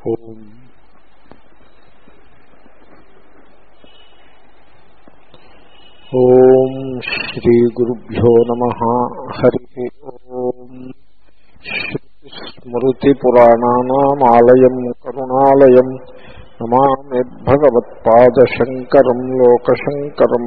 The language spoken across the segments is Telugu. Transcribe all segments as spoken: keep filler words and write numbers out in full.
ఓం ఓం శ్రీ గురుభ్యో నమః. హరి ఓం. స్మృతి పురాణానామాలయం కరుణాలయం నమామి భగవత్పాదశంకరం లోకశంకరం.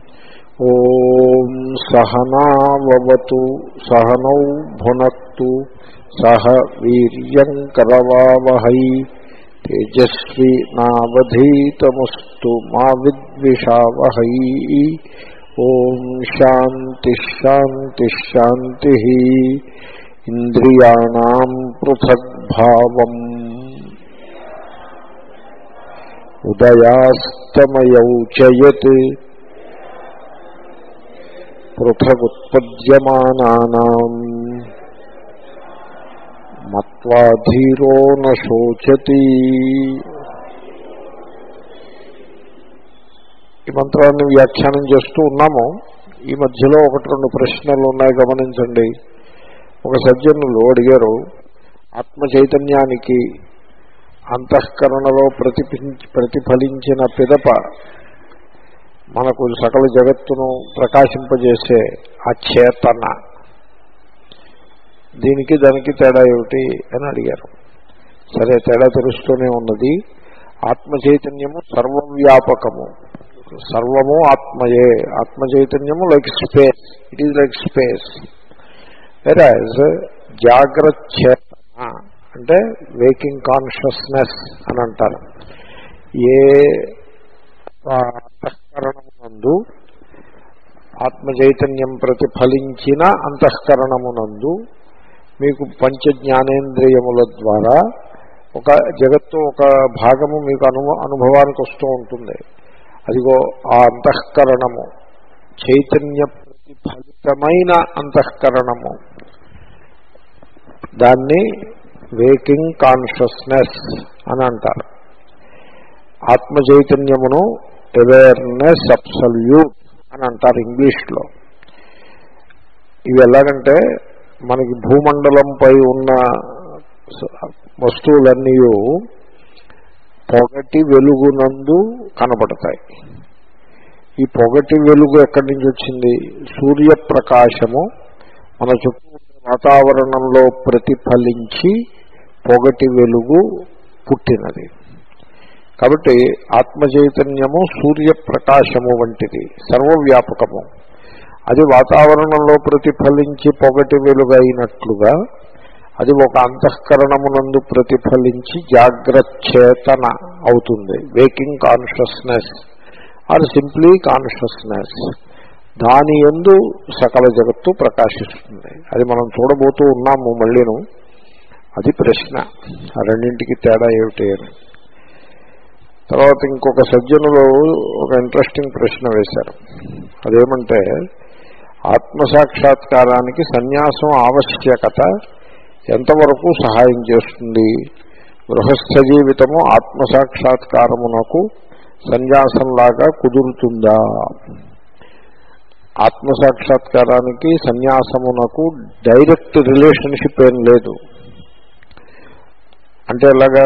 ఓం సహనావతు సహనౌ భునక్తు సహ వీర్యం కరవావహై తేజస్వి నావధీతమస్తు మా విద్విషావహై. ఓం శాంతి శాంతి శాంతి. ఇంద్రియాణాం పృథగ్భావం ఉదయాస్తమయౌ చ యత్ పృథగుత్పద్యమానానాం మత్వా ధీరో న శోచతి. ఈ మంత్రాన్ని వ్యాఖ్యానం చేస్తూ ఉన్నాము. ఈ మధ్యలో ఒకటి రెండు ప్రశ్నలు ఉన్నాయి, గమనించండి. ఒక సజ్జనులు అడిగారు, ఆత్మ చైతన్యానికి అంతఃకరణలో ప్రతిపి ప్రతిఫలించిన పిదప మనకు సకల జగత్తును ప్రకాశింపజేసే ఆ చేతన, దీనికి దానికి తేడా ఏమిటి అని అడిగారు. సరే, తేడా తెలుస్తూనే ఉన్నది. ఆత్మ చైతన్యము సర్వవ్యాపకము, సర్వము ఆత్మయే. ఆత్మ చైతన్యము like space, it is like space. వెరాజ్ జాగ్రత్త చేతన అంటే వేకింగ్ కాన్షియస్నెస్ అని అంటారు. ఏ అంతఃకరణమునందు ఆత్మ చైతన్యం ప్రతిఫలించిన అంతఃకరణమునందు మీకు పంచ జ్ఞానేంద్రియముల ద్వారా ఒక జగత్తు ఒక భాగము మీకు అను అనుభవానికి వస్తూ ఉంటుంది. అదిగో ఆ అంతఃకరణము చైతన్య ప్రతిఫలితమైన అంతఃకరణము, దాన్ని వేకింగ్ కాన్షియస్నెస్ అని అంటారు. ఆత్మ చైతన్యమును అవేర్నెస్ అబ్సల్యూట్ అని అంటారు ఇంగ్లీష్లో. ఇవి ఎలాగంటే, మనకి భూమండలంపై ఉన్న వస్తువులన్నీ పొగటి వెలుగునందు కనబడతాయి. ఈ పొగటి వెలుగు ఎక్కడి నుంచి వచ్చింది? సూర్యప్రకాశము మన చుట్టూ వాతావరణంలో ప్రతిఫలించి పొగటి వెలుగు పుట్టినది. కాబట్టి ఆత్మ చైతన్యము సూర్యప్రకాశము వంటిది, సర్వవ్యాపకము. అది వాతావరణంలో ప్రతిఫలించి పొగటి వెలుగైనట్లుగా అది ఒక అంతఃకరణమునందు ప్రతిఫలించి జాగ్రత్త చేతన అవుతుంది. Waking consciousness are simply consciousness. దాని యందు సకల జగత్తు ప్రకాశిస్తుంది. అది మనం చూడబోతూ ఉన్నాము మళ్ళీను. అది ప్రశ్న, ఆ రెండింటికి తేడా ఏమిటి అని. తర్వాత ఇంకొక సజ్జనులు ఒక ఇంట్రెస్టింగ్ ప్రశ్న వేశారు. అదేమంటే, ఆత్మసాక్షాత్కారానికి సన్యాసం ఆవశ్యకత ఎంతవరకు సహాయం చేస్తుంది? గృహస్థ జీవితము ఆత్మసాక్షాత్కారమునకు సన్యాసంలాగా కుదురుతుందా? ఆత్మసాక్షాత్కారానికి సన్యాసమునకు డైరెక్ట్ రిలేషన్షిప్ ఏం లేదు. అంటే ఎలాగా?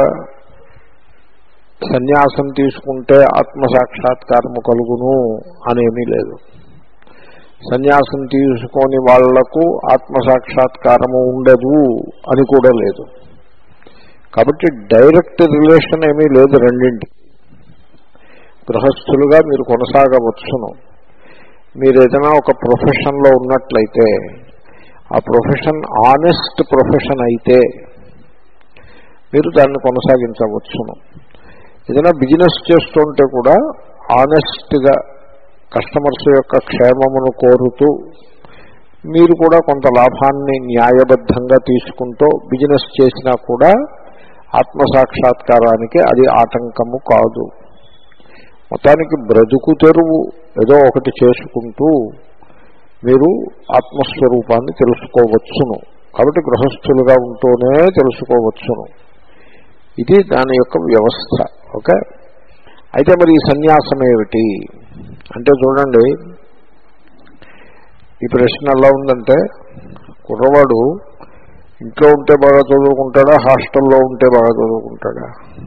సన్యాసం తీసుకుంటే ఆత్మసాక్షాత్కారము కలుగును అనేమీ లేదు. సన్యాసం తీసుకొని వాళ్లకు ఆత్మసాక్షాత్కారము ఉండదు అని కూడా లేదు. కాబట్టి డైరెక్ట్ రిలేషన్ ఏమీ లేదు రెండింటికి. గృహస్థులుగా మీరు కొనసాగవచ్చును. మీరు ఏదైనా ఒక ప్రొఫెషన్లో ఉన్నట్లయితే, ఆ ప్రొఫెషన్ ఆనెస్ట్ ప్రొఫెషన్ అయితే మీరు దాన్ని కొనసాగించవచ్చును. ఏదైనా బిజినెస్ చేస్తుంటే కూడా ఆనెస్ట్గా కస్టమర్స్ యొక్క క్షేమమును కోరుతూ మీరు కూడా కొంత లాభాన్ని న్యాయబద్ధంగా తీసుకుంటూ బిజినెస్ చేసినా కూడా ఆత్మసాక్షాత్కారానికి అది ఆటంకము కాదు. మొత్తానికి బ్రతుకు తెరువు ఏదో ఒకటి చేసుకుంటూ మీరు ఆత్మస్వరూపాన్ని తెలుసుకోవచ్చును. కాబట్టి గృహస్థులుగా ఉంటూనే తెలుసుకోవచ్చును. ఇది దాని యొక్క వ్యవస్థ. ఓకే. అయితే మరి ఈ సన్యాసం ఏమిటి అంటే, చూడండి, ఈ ప్రశ్న ఎలా ఉందంటే, కుర్రవాడు ఇంట్లో ఉంటే బాగా చదువుకుంటాడా, హాస్టల్లో ఉంటే బాగా చదువుకుంటాడా?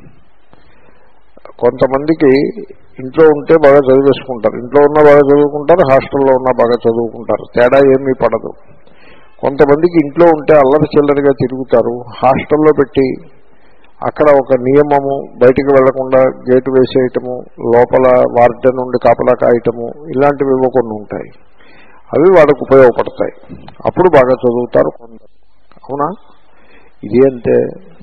కొంతమందికి ఇంట్లో ఉంటే బాగా చదివేసుకుంటారు, ఇంట్లో ఉన్నా బాగా చదువుకుంటారు, హాస్టల్లో ఉన్నా బాగా చదువుకుంటారు, తేడా ఏమీ పడదు. కొంతమందికి ఇంట్లో ఉంటే అల్లరి చిల్లరిగా తిరుగుతారు, హాస్టల్లో పెట్టి అక్కడ ఒక నియమము, బయటికి వెళ్లకుండా గేటు వేసేయటము, లోపల వార్డెన్ నుండి కాపలా కాయటము, ఇలాంటివి కొన్ని ఉంటాయి. అవి వాళ్ళకు ఉపయోగపడతాయి. అప్పుడు బాగా చదువుతారు కొందరు. అవునా? ఇది అంతే.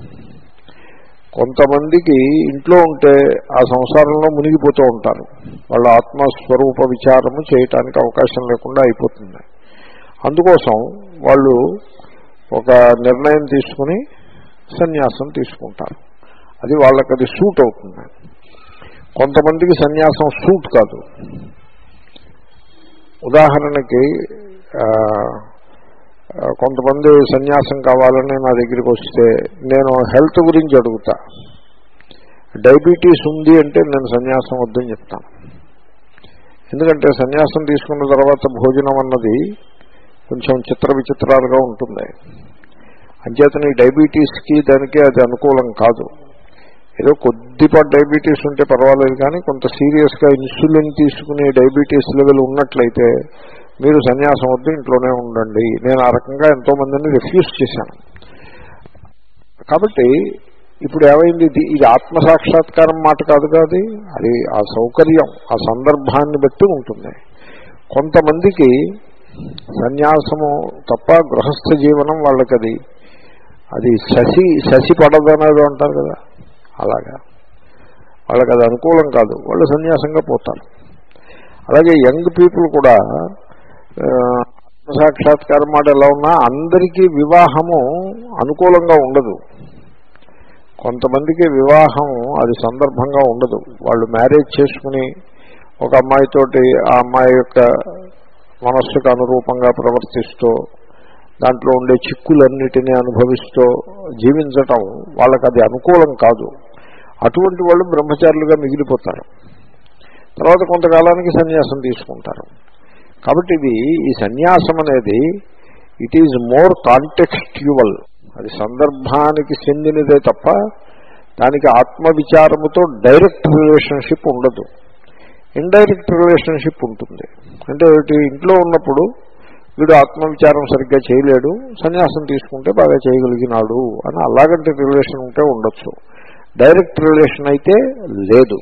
కొంతమందికి ఇంట్లో ఉంటే ఆ సంసారంలో మునిగిపోతూ ఉంటారు, వాళ్ళ ఆత్మస్వరూప విచారము చేయటానికి అవకాశం లేకుండా అయిపోతుంది. అందుకోసం వాళ్ళు ఒక నిర్ణయం తీసుకుని సన్యాసం తీసుకుంటారు. అది వాళ్ళకి అది సూట్ అవుతుంది. కొంతమందికి సన్యాసం సూట్ కాదు. ఉదాహరణకి కొంతమంది సన్యాసం కావాలని నా దగ్గరికి వస్తే నేను హెల్త్ గురించి అడుగుతా. డయాబెటీస్ ఉంది అంటే నేను సన్యాసం వద్దని చెప్తాను. ఎందుకంటే సన్యాసం తీసుకున్న తర్వాత భోజనం అన్నది కొంచెం చిత్ర విచిత్రాలుగా ఉంటుంది. అంచేతని డయాబెటీస్కి దానికి అది అనుకూలం కాదు. ఏదో కొద్దిపాటి డయాబెటీస్ ఉంటే పర్వాలేదు, కానీ కొంత సీరియస్గా ఇన్సులిన్ తీసుకునే డయాబెటీస్ లెవెల్ ఉన్నట్లయితే మీరు సన్యాసం వద్దు, ఇంట్లోనే ఉండండి. నేను ఆ రకంగా ఎంతోమందిని రిఫ్యూజ్ చేశాను. కాబట్టి ఇప్పుడు ఏమైంది, ఇది ఇది ఆత్మసాక్షాత్కారం మాట కాదు కాదు, అది ఆ సౌకర్యం ఆ సందర్భాన్ని బట్టి ఉంటుంది. కొంతమందికి సన్యాసము తప్ప గృహస్థ జీవనం వాళ్ళకి అది అది శశి శశి పడదనేది అంటారు కదా, అలాగా వాళ్ళకి అది అనుకూలం కాదు, వాళ్ళు సన్యాసంగా పోతారు. అలాగే యంగ్ పీపుల్ కూడా ఆత్మసాక్షాత్కారం మాట ఎలా ఉన్నా అందరికీ వివాహము అనుకూలంగా ఉండదు. కొంతమందికి వివాహం అది సందర్భంగా ఉండదు. వాళ్ళు మ్యారేజ్ చేసుకుని ఒక అమ్మాయితోటి ఆ అమ్మాయి యొక్క మనస్సుకు అనురూపంగా ప్రవర్తిస్తూ దాంట్లో ఉండే చిక్కులన్నిటినీ అనుభవిస్తూ జీవించటం వాళ్ళకి అది అనుకూలం కాదు. అటువంటి వాళ్ళు బ్రహ్మచారులుగా మిగిలిపోతారు. తర్వాత కొంతకాలానికి సన్యాసం తీసుకుంటారు. కాబట్టి ఇది ఈ సన్యాసం అనేది ఇట్ ఈజ్ మోర్ కాంటెక్స్ట్యువల్, అది సందర్భానికి చెందినదే తప్ప దానికి ఆత్మవిచారముతో డైరెక్ట్ రిలేషన్షిప్ ఉండదు. ఇండైరెక్ట్ రిలేషన్షిప్ ఉంటుంది. అంటే ఇంట్లో ఉన్నప్పుడు వీడు ఆత్మవిచారం సరిగ్గా చేయలేడు, సన్యాసం తీసుకుంటే బాగా చేయగలిగినాడు అని అలాగంటి రిలేషన్ ఉంటే ఉండొచ్చు. డైరెక్ట్ రిలేషన్ అయితే లేదు.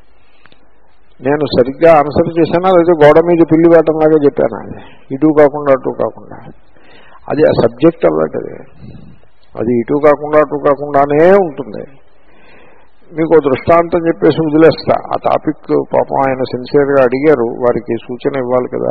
నేను సరిగ్గా ఆన్సర్ చేశానా లేదా గోడ మీద పిల్లి వేటంలాగా చెప్పానా? ఇటు కాకుండా అటు కాకుండా, అది ఆ సబ్జెక్ట్ అలాంటిది. అది ఇటు కాకుండా అటు కాకుండానే ఉంటుంది. మీకు దృష్టాంతం చెప్పేసి వదిలేస్తా. ఆ టాపిక్ పాపం ఆయన సిన్సియర్గా అడిగారు, వారికి సూచన ఇవ్వాలి కదా.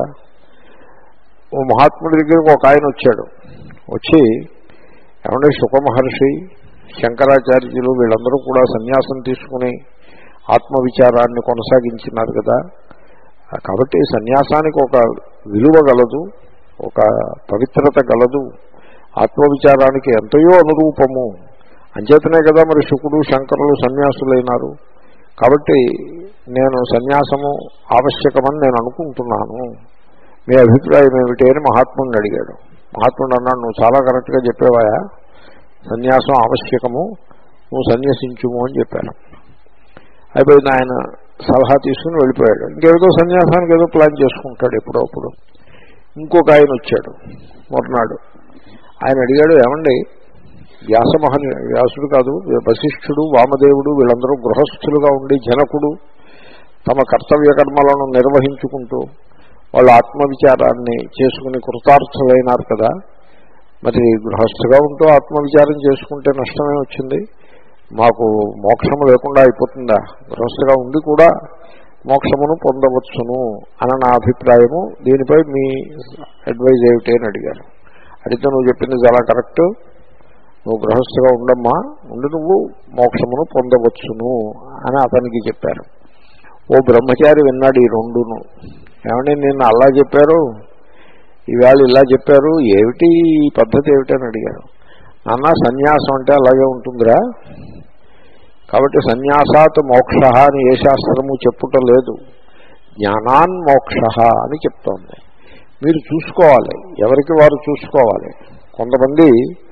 ఓ మహాత్ముడి దగ్గరకు ఒక ఆయన వచ్చాడు. వచ్చి ఏమంటే శుకమహర్షి, శంకరాచార్యులు వీళ్ళందరూ కూడా సన్యాసం తీసుకుని ఆత్మవిచారాన్ని కొనసాగించినారు కదా, కాబట్టి సన్యాసానికి ఒక విలువ గలదు, ఒక పవిత్రత గలదు, ఆత్మవిచారానికి ఎంతయో అనురూపము. అంచేతనే కదా మరి శుకుడు శంకరులు సన్యాసులైనారు. కాబట్టి నేను సన్యాసము ఆవశ్యకమని నేను అనుకుంటున్నాను, మీ అభిప్రాయం ఏమిటి అని మహాత్ముడిని అడిగాడు. మహాత్ముడు అన్నాడు, నువ్వు చాలా కరెక్ట్గా చెప్పేవాయా, సన్యాసం ఆవశ్యకము, నువ్వు సన్యసించుము అని చెప్పాను. అయిపోయింది. ఆయన సలహా తీసుకుని వెళ్ళిపోయాడు. ఇంకేదో సన్యాసానికి ఏదో ప్లాన్ చేసుకుంటాడు ఎప్పుడప్పుడు. ఇంకొక ఆయన వచ్చాడు మరునాడు. ఆయన అడిగాడు, ఏమండి వ్యాసమహని వ్యాసుడు కాదు వశిష్ఠుడు వామదేవుడు వీళ్ళందరూ గృహస్థులుగా ఉండి జనకుడు తమ కర్తవ్య కర్మలను నిర్వహించుకుంటూ వాళ్ళు ఆత్మవిచారాన్ని చేసుకుని కృతార్థులైనారు కదా, మరి గృహస్థుగా ఉంటూ ఆత్మవిచారం చేసుకుంటే నష్టమే వచ్చింది, మాకు మోక్షము లేకుండా అయిపోతుందా, గృహస్థుగా ఉండి కూడా మోక్షమును పొందవచ్చును అని నా అభిప్రాయము, దీనిపై మీ అడ్వైజ్ ఏమిటి అని అడిగారు. అడిగితే నువ్వు చెప్పింది చాలా కరెక్ట్, నువ్వు గృహస్థుగా ఉండమ్మా, ఉండి నువ్వు మోక్షమును పొందవచ్చును అని అతనికి చెప్పారు. ఓ బ్రహ్మచారి విన్నాడు ఈ రెండును. ఏమంటే నిన్న అలా చెప్పారు, ఈవేళ ఇలా చెప్పారు, ఏమిటి ఈ పద్ధతి ఏమిటని అడిగారు. నాన్న సన్యాసం అంటే అలాగే ఉంటుందిరా, కాబట్టి సన్యాసాత్ మోక్ష అని ఏ శాస్త్రము చెప్పుట లేదు, జ్ఞానాన్ మోక్ష అని చెప్తోంది. మీరు చూసుకోవాలి, ఎవరికి వారు చూసుకోవాలి. కొంతమంది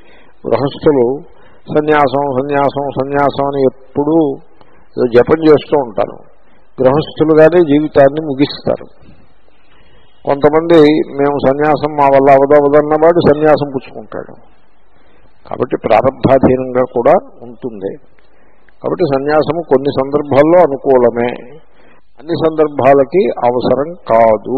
గృహస్థులు సన్యాసం సన్యాసం సన్యాసం అని ఎప్పుడూ జపం చేస్తూ ఉంటారు. గృహస్థులుగానే జీవితాన్ని ముగిస్తారు. కొంతమంది మేము సన్యాసం మా వల్ల అవదవదన్నవాడు సన్యాసం పుచ్చుకుంటాడు. కాబట్టి ప్రారంభాధీనంగా కూడా ఉంటుంది. కాబట్టి సన్యాసము కొన్ని సందర్భాల్లో అనుకూలమే, అన్ని సందర్భాలకి అవసరం కాదు.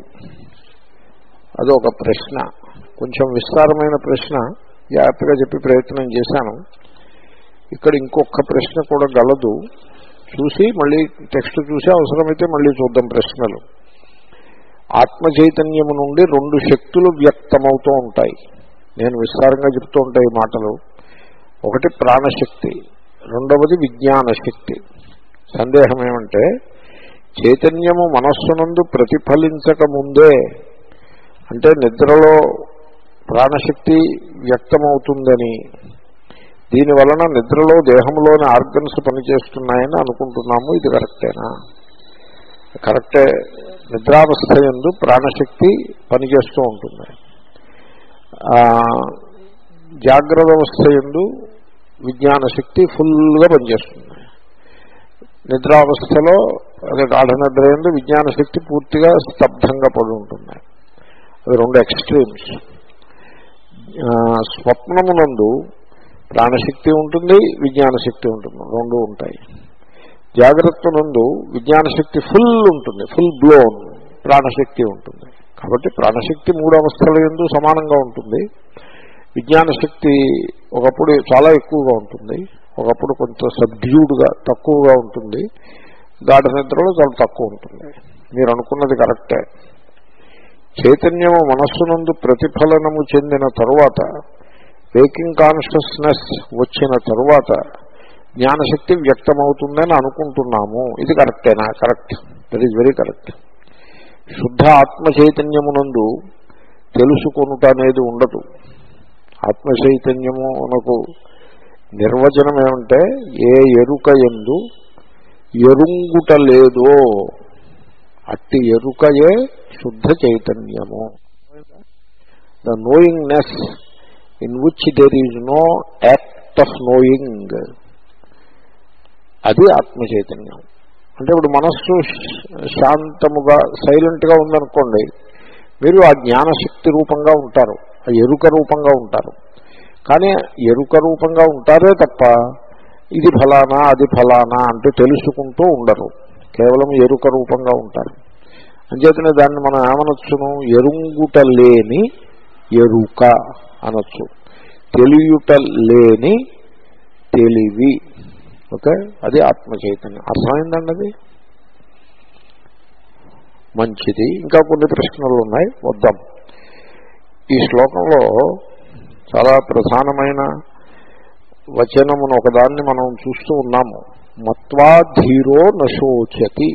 అదొక ప్రశ్న, కొంచెం విస్తారమైన ప్రశ్న, జాగ్రత్తగా చెప్పి ప్రయత్నం చేశాను. ఇక్కడ ఇంకొక ప్రశ్న కూడా గలదు, చూసి మళ్ళీ టెక్స్ట్ చూసి అవసరమైతే మళ్ళీ చూద్దాం ప్రశ్నలు. ఆత్మ చైతన్యము నుండి రెండు శక్తులు వ్యక్తమవుతూ ఉంటాయి. నేను విస్తారంగా చెప్తూ ఉంటాయి మాటలు. ఒకటి ప్రాణశక్తి, రెండవది విజ్ఞాన శక్తి. సందేహం ఏమంటే చైతన్యము మనస్సునందు ప్రతిఫలించక ముందే, అంటే నిద్రలో ప్రాణశక్తి వ్యక్తమవుతుందని, దీని వలన నిద్రలో దేహంలోని ఆర్గన్స్ పనిచేస్తున్నాయని అనుకుంటున్నాము. ఇది కరెక్టేనా? కరెక్టే. నిద్రావస్థ యందు ప్రాణశక్తి పనిచేస్తూ ఉంటుంది. జాగ్రత్త అవస్థ యందు విజ్ఞాన శక్తి ఫుల్గా పనిచేస్తుంది. నిద్రావస్థలో అదే గాఢ నిద్ర యందు విజ్ఞాన శక్తి పూర్తిగా స్తబ్దంగా పడి ఉంటుంది. అవి రెండు ఎక్స్ట్రీమ్స్. స్వప్నమునందు ప్రాణశక్తి ఉంటుంది, విజ్ఞాన శక్తి ఉంటుంది, రెండు ఉంటాయి. జాగ్రత్త నందు విజ్ఞాన శక్తి ఫుల్ ఉంటుంది, ఫుల్ బ్లోన్, ప్రాణశక్తి ఉంటుంది. కాబట్టి ప్రాణశక్తి మూడు అవస్థల యందు సమానంగా ఉంటుంది. విజ్ఞాన శక్తి ఒకప్పుడు చాలా ఎక్కువగా ఉంటుంది, ఒకప్పుడు కొంత సబ్డ్యూడ్గా తక్కువగా ఉంటుంది, గాఢ నిద్రలో చాలా తక్కువ ఉంటుంది. మీరు అనుకున్నది కరెక్టే. చైతన్యము మనస్సునందు ప్రతిఫలనము చెందిన తరువాత, వేకింగ్ కాన్షియస్నెస్ వచ్చిన తరువాత జ్ఞానశక్తి వ్యక్తమవుతుందని అనుకుంటున్నాము. ఇది కరెక్టేనా? Correct. That is very correct. శుద్ధ ఆత్మ చైతన్యమునందు తెలుసుకొనుట అనేది ఉండదు. ఆత్మ చైతన్యము మనకు నిర్వచనం ఏమంటే, ఏ ఎరుక యందు ఎరుంగుట లేదో అట్టి ఎరుకయే శుద్ధ చైతన్యము. The knowingness in which there is no act of knowing, అది ఆత్మ చైతన్యం. అంటే ఇప్పుడు మనస్సు శాంతముగా సైలెంట్గా ఉందనుకోండి, మీరు ఆ జ్ఞానశక్తి రూపంగా ఉంటారు, ఆ ఎరుక రూపంగా ఉంటారు. కానీ ఎరుక రూపంగా ఉంటారే తప్ప ఇది ఫలానా అది ఫలానా అంటూ తెలుసుకుంటూ ఉండరు, కేవలం ఎరుక రూపంగా ఉంటారు. అంచేతనే దాన్ని మనం ఏమనొచ్చును? ఎరుంగుట లేని ఎరుక అనొచ్చు, తెలియుట లేని తెలివి. ఓకే, అది ఆత్మ చైతన్యం. అర్థమైందండి అది? మంచిది. ఇంకా కొన్ని ప్రశ్నలు ఉన్నాయి, వద్దాం. ఈ శ్లోకంలో చాలా ప్రధానమైన వచనమును ఒకదాన్ని మనం చూస్తూ ఉన్నాము. మత్వా ధీరో నశోచతి,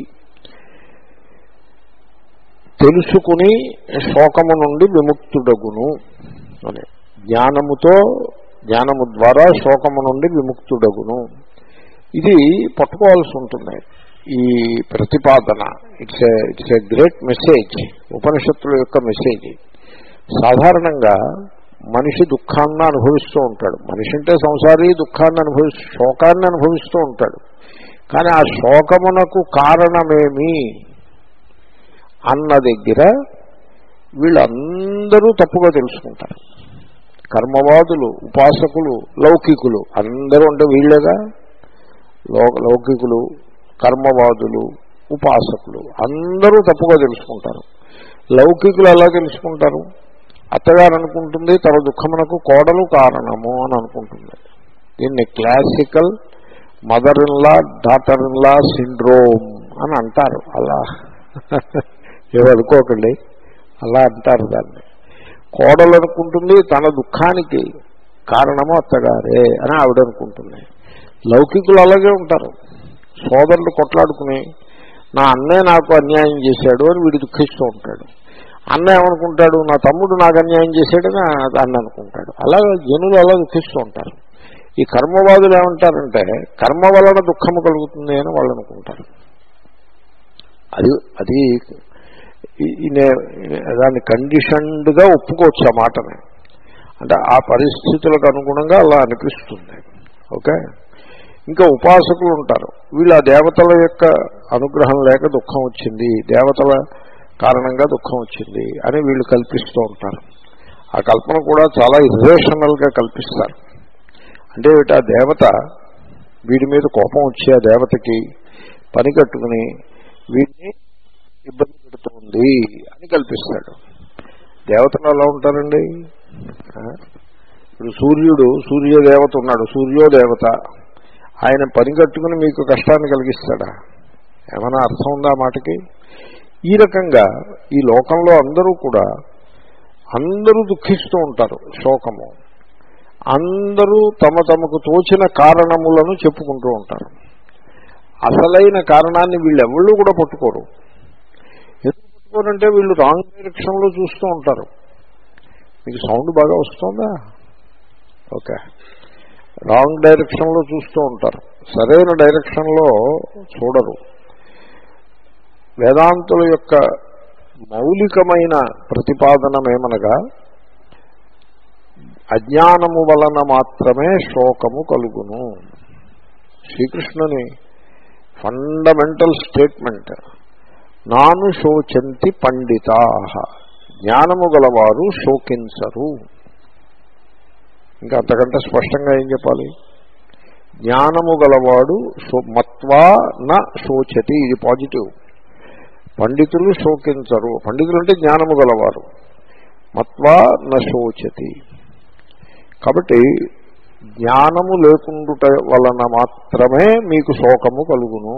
తెలుసుకుని శోకము నుండి విముక్తుడగును అని. జ్ఞానముతో, జ్ఞానము ద్వారా శోకము నుండి విముక్తుడగును. ఇది పట్టుకోవాల్సి ఉంటుంది ఈ ప్రతిపాదన. It's a it's a great message, ఉపనిషత్తుల యొక్క మెసేజ్. సాధారణంగా మనిషి దుఃఖాన్ని అనుభవిస్తూ ఉంటాడు. మనిషి అంటే సంసారి దుఃఖాన్ని అనుభవిస్తూ శోకాన్ని అనుభవిస్తూ ఉంటాడు. కానీ ఆ శోకమునకు కారణమేమి అన్న దగ్గర వీళ్ళందరూ తప్పుగా తెలుసుకుంటారు. కర్మవాదులు, ఉపాసకులు, లౌకికులు అందరూ అంటే వీళ్ళేగా. లౌకికులు, కర్మవాదులు, ఉపాసకులు అందరూ తప్పుగా తెలుసుకుంటారు. లౌకికులు ఎలా తెలుసుకుంటారు? అత్తగారు అనుకుంటుంది తన దుఃఖమునకు కోడలు కారణము అని అనుకుంటుంది. దీన్ని classical mother in law daughter in law syndrome అని అంటారు. అలా ఏదో అనుకోకండి, అలా అంటారు దాన్ని. కోడలు అనుకుంటుంది తన దుఃఖానికి కారణము అత్తగారే అని ఆవిడ అనుకుంటుంది. లౌకికులు అలాగే ఉంటారు. సోదరులు కొట్లాడుకుని నా అన్నయ్య నాకు అన్యాయం చేశాడు అని వీడు దుఃఖిస్తూ ఉంటాడు. అన్న ఏమనుకుంటాడు? నా తమ్ముడు నాకు అన్యాయం చేశాడని అన్న అనుకుంటాడు. అలా జనులు అలా దుఃఖిస్తూ ఉంటారు. ఈ కర్మవాదులు ఏమంటారంటే కర్మ వలన దుఃఖము కలుగుతుంది అని వాళ్ళు అనుకుంటారు. అది అది దాన్ని కండిషన్డ్గా ఒప్పుకోవచ్చు ఆ మాటని. అంటే ఆ పరిస్థితులకు అనుగుణంగా అలా అనిపిస్తుంది. ఓకే. ఇంకా ఉపాసకులు ఉంటారు. వీళ్ళు ఆ దేవతల యొక్క అనుగ్రహం లేక దుఃఖం వచ్చింది, దేవతల కారణంగా దుఃఖం వచ్చింది అని వీళ్ళు కల్పిస్తూ ఉంటారు. ఆ కల్పన కూడా చాలా ఇర్రేషనల్గా కల్పిస్తారు. అంటే ఆ దేవత వీడి మీద కోపం వచ్చి ఆ దేవతకి పని కట్టుకుని వీడిని ఇబ్బంది పెడుతుంది అని కల్పిస్తాడు. దేవతలు ఎలా ఉంటారండి? ఇప్పుడు సూర్యుడు సూర్యదేవత ఉన్నాడు, సూర్యోదేవత, ఆయన పని కట్టుకుని మీకు కష్టాన్ని కలిగిస్తాడా? ఏమైనా అర్థం ఉందా మాటకి? ఈ రకంగా ఈ లోకంలో అందరూ కూడా అందరూ దుఃఖిస్తూ ఉంటారు, శోకము. అందరూ తమ తమకు తోచిన కారణములను చెప్పుకుంటూ ఉంటారు. అసలైన కారణాన్ని వీళ్ళెవళ్ళు కూడా పట్టుకోరు. ఎందుకు పట్టుకోరంటే వీళ్ళు రాంగ్ డైరెక్షన్లో చూస్తూ ఉంటారు. మీకు సౌండ్ బాగా వస్తుందా? ఓకే. రాంగ్ డైరెక్షన్లో చూస్తూ ఉంటారు, సరైన డైరెక్షన్లో చూడరు. వేదాంతుల యొక్క మౌలికమైన ప్రతిపాదనమేమనగా అజ్ఞానము వలన మాత్రమే శోకము కలుగును. శ్రీకృష్ణుని ఫండమెంటల్ స్టేట్మెంట్. నాను శోచంతి పండితాః, జ్ఞానము గలవారు శోకించరు. ఇంకా అంతకంటే స్పష్టంగా ఏం చెప్పాలి? జ్ఞానము గలవాడు మత్వా న శోచతి, ఇది పాజిటివ్. పండితులు శోకించరు. పండితులు అంటే జ్ఞానము గలవారు. మత్వా న శోచతి. కాబట్టి జ్ఞానము లేకుండుట వలన మాత్రమే మీకు శోకము కలుగును.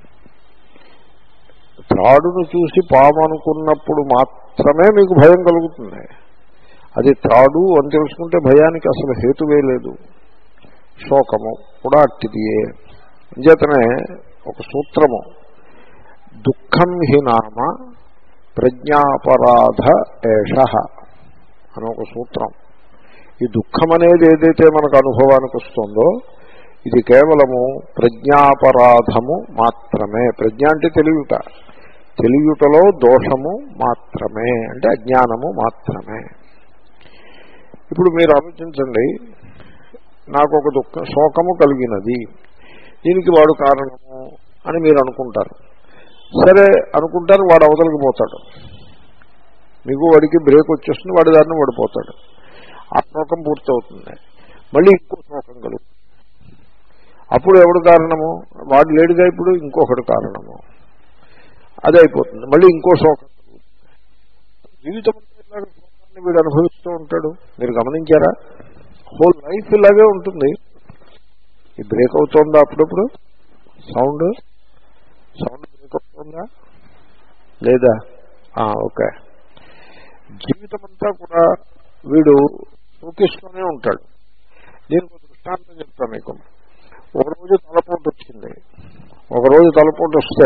త్రాడును చూసి పాము అనుకున్నప్పుడు మాత్రమే మీకు భయం కలుగుతుంది. అది త్రాడు అని తెలుసుకుంటే భయానికి అసలు హేతువే లేదు. శోకము కూడా అట్టిదియే. అంచేతనే ఒక సూత్రము, దుఃఖం హి నామ ప్రజ్ఞాపరాధ ఏషః అని ఒక సూత్రం. ఈ దుఃఖం అనేది ఏదైతే మనకు అనుభవానికి వస్తుందో ఇది కేవలము ప్రజ్ఞాపరాధము మాత్రమే. ప్రజ్ఞ అంటే తెలియట, తెలియటలో దోషము మాత్రమే, అంటే అజ్ఞానము మాత్రమే. ఇప్పుడు మీరు ఆలోచించండి, నాకు ఒక దుఃఖ శోకము కలిగినది, దీనికి వాడు కారణము అని మీరు అనుకుంటారు. సరే అనుకుంటారు, వాడు అవతలికి పోతాడు, మీకు వాడికి బ్రేక్ వచ్చేస్తుంది, వాడి దారిని పడిపోతాడు. ఆ శోకం పూర్తవుతుంది. మళ్ళీ ఇంకో శోకం కలుగుతుంది. అప్పుడు ఎవడు కారణము? వాడు లేడుగా, ఇప్పుడు ఇంకొకటి కారణము. అదే అయిపోతుంది. మళ్ళీ ఇంకో శోకం కలుగుతుంది. జీవితం శోకాన్ని వీడు అనుభవిస్తూ ఉంటాడు. మీరు గమనించారా? హోల్ లైఫ్ ఇలాగే ఉంటుంది. ఈ బ్రేక్ అవుతుందా అప్పుడప్పుడు? సౌండ్ సౌండ్ బ్రేక్ అవుతుందా లేదా? ఓకే. జీవితం అంతా కూడా వీడు శోకిస్తూనే ఉంటాడు. దీనికి ఒక దృష్టాంతం చెప్తాను మీకు. ఒకరోజు తలపోటు వచ్చింది. ఒకరోజు తలపోటు వస్తే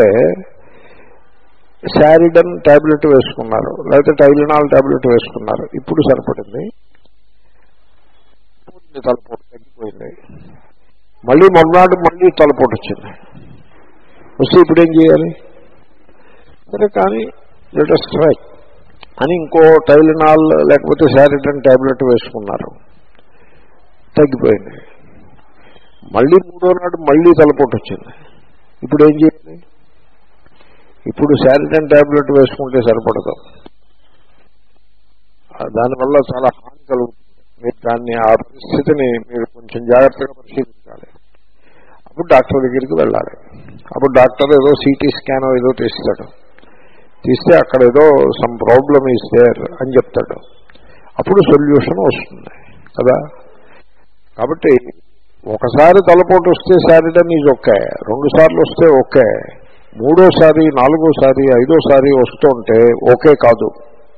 శారిడన్ టాబ్లెట్ వేసుకున్నారు, లేకపోతే టైలినాల్ టాబ్లెట్ వేసుకున్నారు. ఇప్పుడు సరిపడింది, తలపోటు తగ్గిపోయింది. మళ్ళీ మర్నాడు మళ్ళీ తలపోటు వచ్చింది. వస్తే ఇప్పుడు ఏం చేయాలి? సరే కానీ లెటెస్ట్ ట్రై అని ఇంకో టైలినాల్ లేకపోతే శారిడన్ టాబ్లెట్ వేసుకున్నారు, తగ్గిపోయింది. మళ్ళీ మూడో నాడు మళ్ళీ తలపోటు వచ్చింది. ఇప్పుడు ఏం చేయాలి? ఇప్పుడు శారిడన్ టాబ్లెట్ వేసుకుంటే సరిపడదు, దానివల్ల చాలా హాని కలుగుతుంది. మీరు దాన్ని, ఆ పరిస్థితిని మీరు కొంచెం జాగ్రత్తగా పరిశీలించాలి. అప్పుడు డాక్టర్ దగ్గరికి వెళ్ళాలి. అప్పుడు డాక్టర్ ఏదో సిటీ స్కాన్ ఏదో తీస్తాడు. తీస్తే అక్కడ ఏదో సమ్ ప్రాబ్లమ్ ఈజ్ దేర్ అని చెప్తాడు. అప్పుడు సొల్యూషన్ వస్తుంది కదా. కాబట్టి ఒకసారి తలపోటు వస్తే శారిడన్ ఈజ్ ఓకే, రెండు సార్లు వస్తే ఓకే, మూడోసారి నాలుగోసారి ఐదోసారి వస్తుంటే ఓకే కాదు.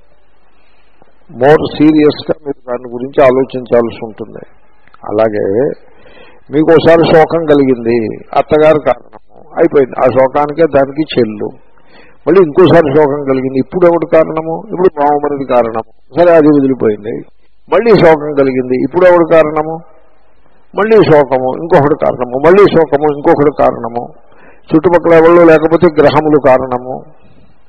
మోర్ సీరియస్గా మీరు దాని గురించి ఆలోచించాల్సి ఉంటుంది. అలాగే మీకు ఒకసారి శోకం కలిగింది, అత్తగారు కారణము అయిపోయింది, ఆ శోకానికే దానికి చెల్లు. మళ్ళీ ఇంకోసారి శోకం కలిగింది, ఇప్పుడు ఎవడు కారణము? ఇప్పుడు బావమరిది కారణము. సరే అది వదిలిపోయింది. మళ్ళీ శోకం కలిగింది, ఇప్పుడు ఎవడు కారణము? మళ్ళీ శోకము, ఇంకొకటి కారణము, మళ్ళీ శోకము, ఇంకొకటి కారణము, చుట్టుపక్కల ఎవరు లేకపోతే గ్రహములు కారణము.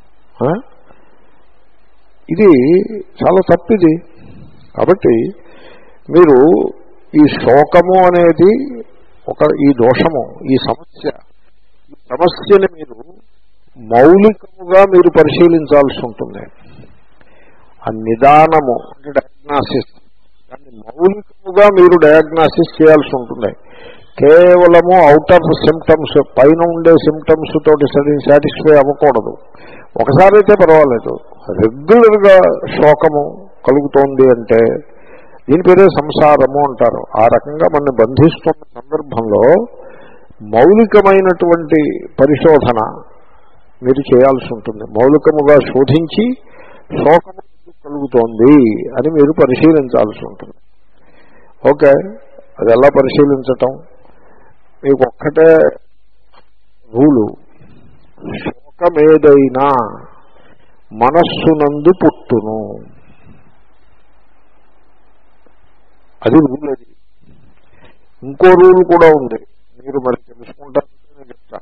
ఇది చాలా తప్పిది. కాబట్టి మీరు ఈ శోకము అనేది ఒక ఈ దోషము, ఈ సమస్య, ఈ సమస్యని మీరు మౌలికముగా మీరు పరిశీలించాల్సి ఉంటుంది. ఆ నిదానము అంటే డయాగ్నాసిస్, దాన్ని మౌలికముగా మీరు డయాగ్నాసిస్ చేయాల్సి ఉంటుంది. కేవలము అవుటర్ సిమ్టమ్స్, పైన ఉండే సిమ్టమ్స్ తోటి సాటిస్ఫై అవ్వకూడదు. ఒకసారి అయితే పర్వాలేదు, రెగ్యులర్గా శోకము కలుగుతోంది అంటే దీని పేరే సంసారము అంటారు. ఆ రకంగా మనల్ని బంధిస్తున్న సందర్భంలో మౌలికమైనటువంటి పరిశోధన మీరు చేయాల్సి ఉంటుంది. మౌలికముగా శోధించి శోకము కలుగుతోంది అని మీరు పరిశీలించాల్సి ఉంటుంది. ఓకే, అది ఎలా పరిశీలించటం? మీకు ఒక్కటే రూలు, శోకమేదైనా మనస్సునందు పుట్టును, అది రూల్. అది ఇంకో రూల్ కూడా ఉంది, మీరు మరి తెలుసుకుంటారని చెప్తా.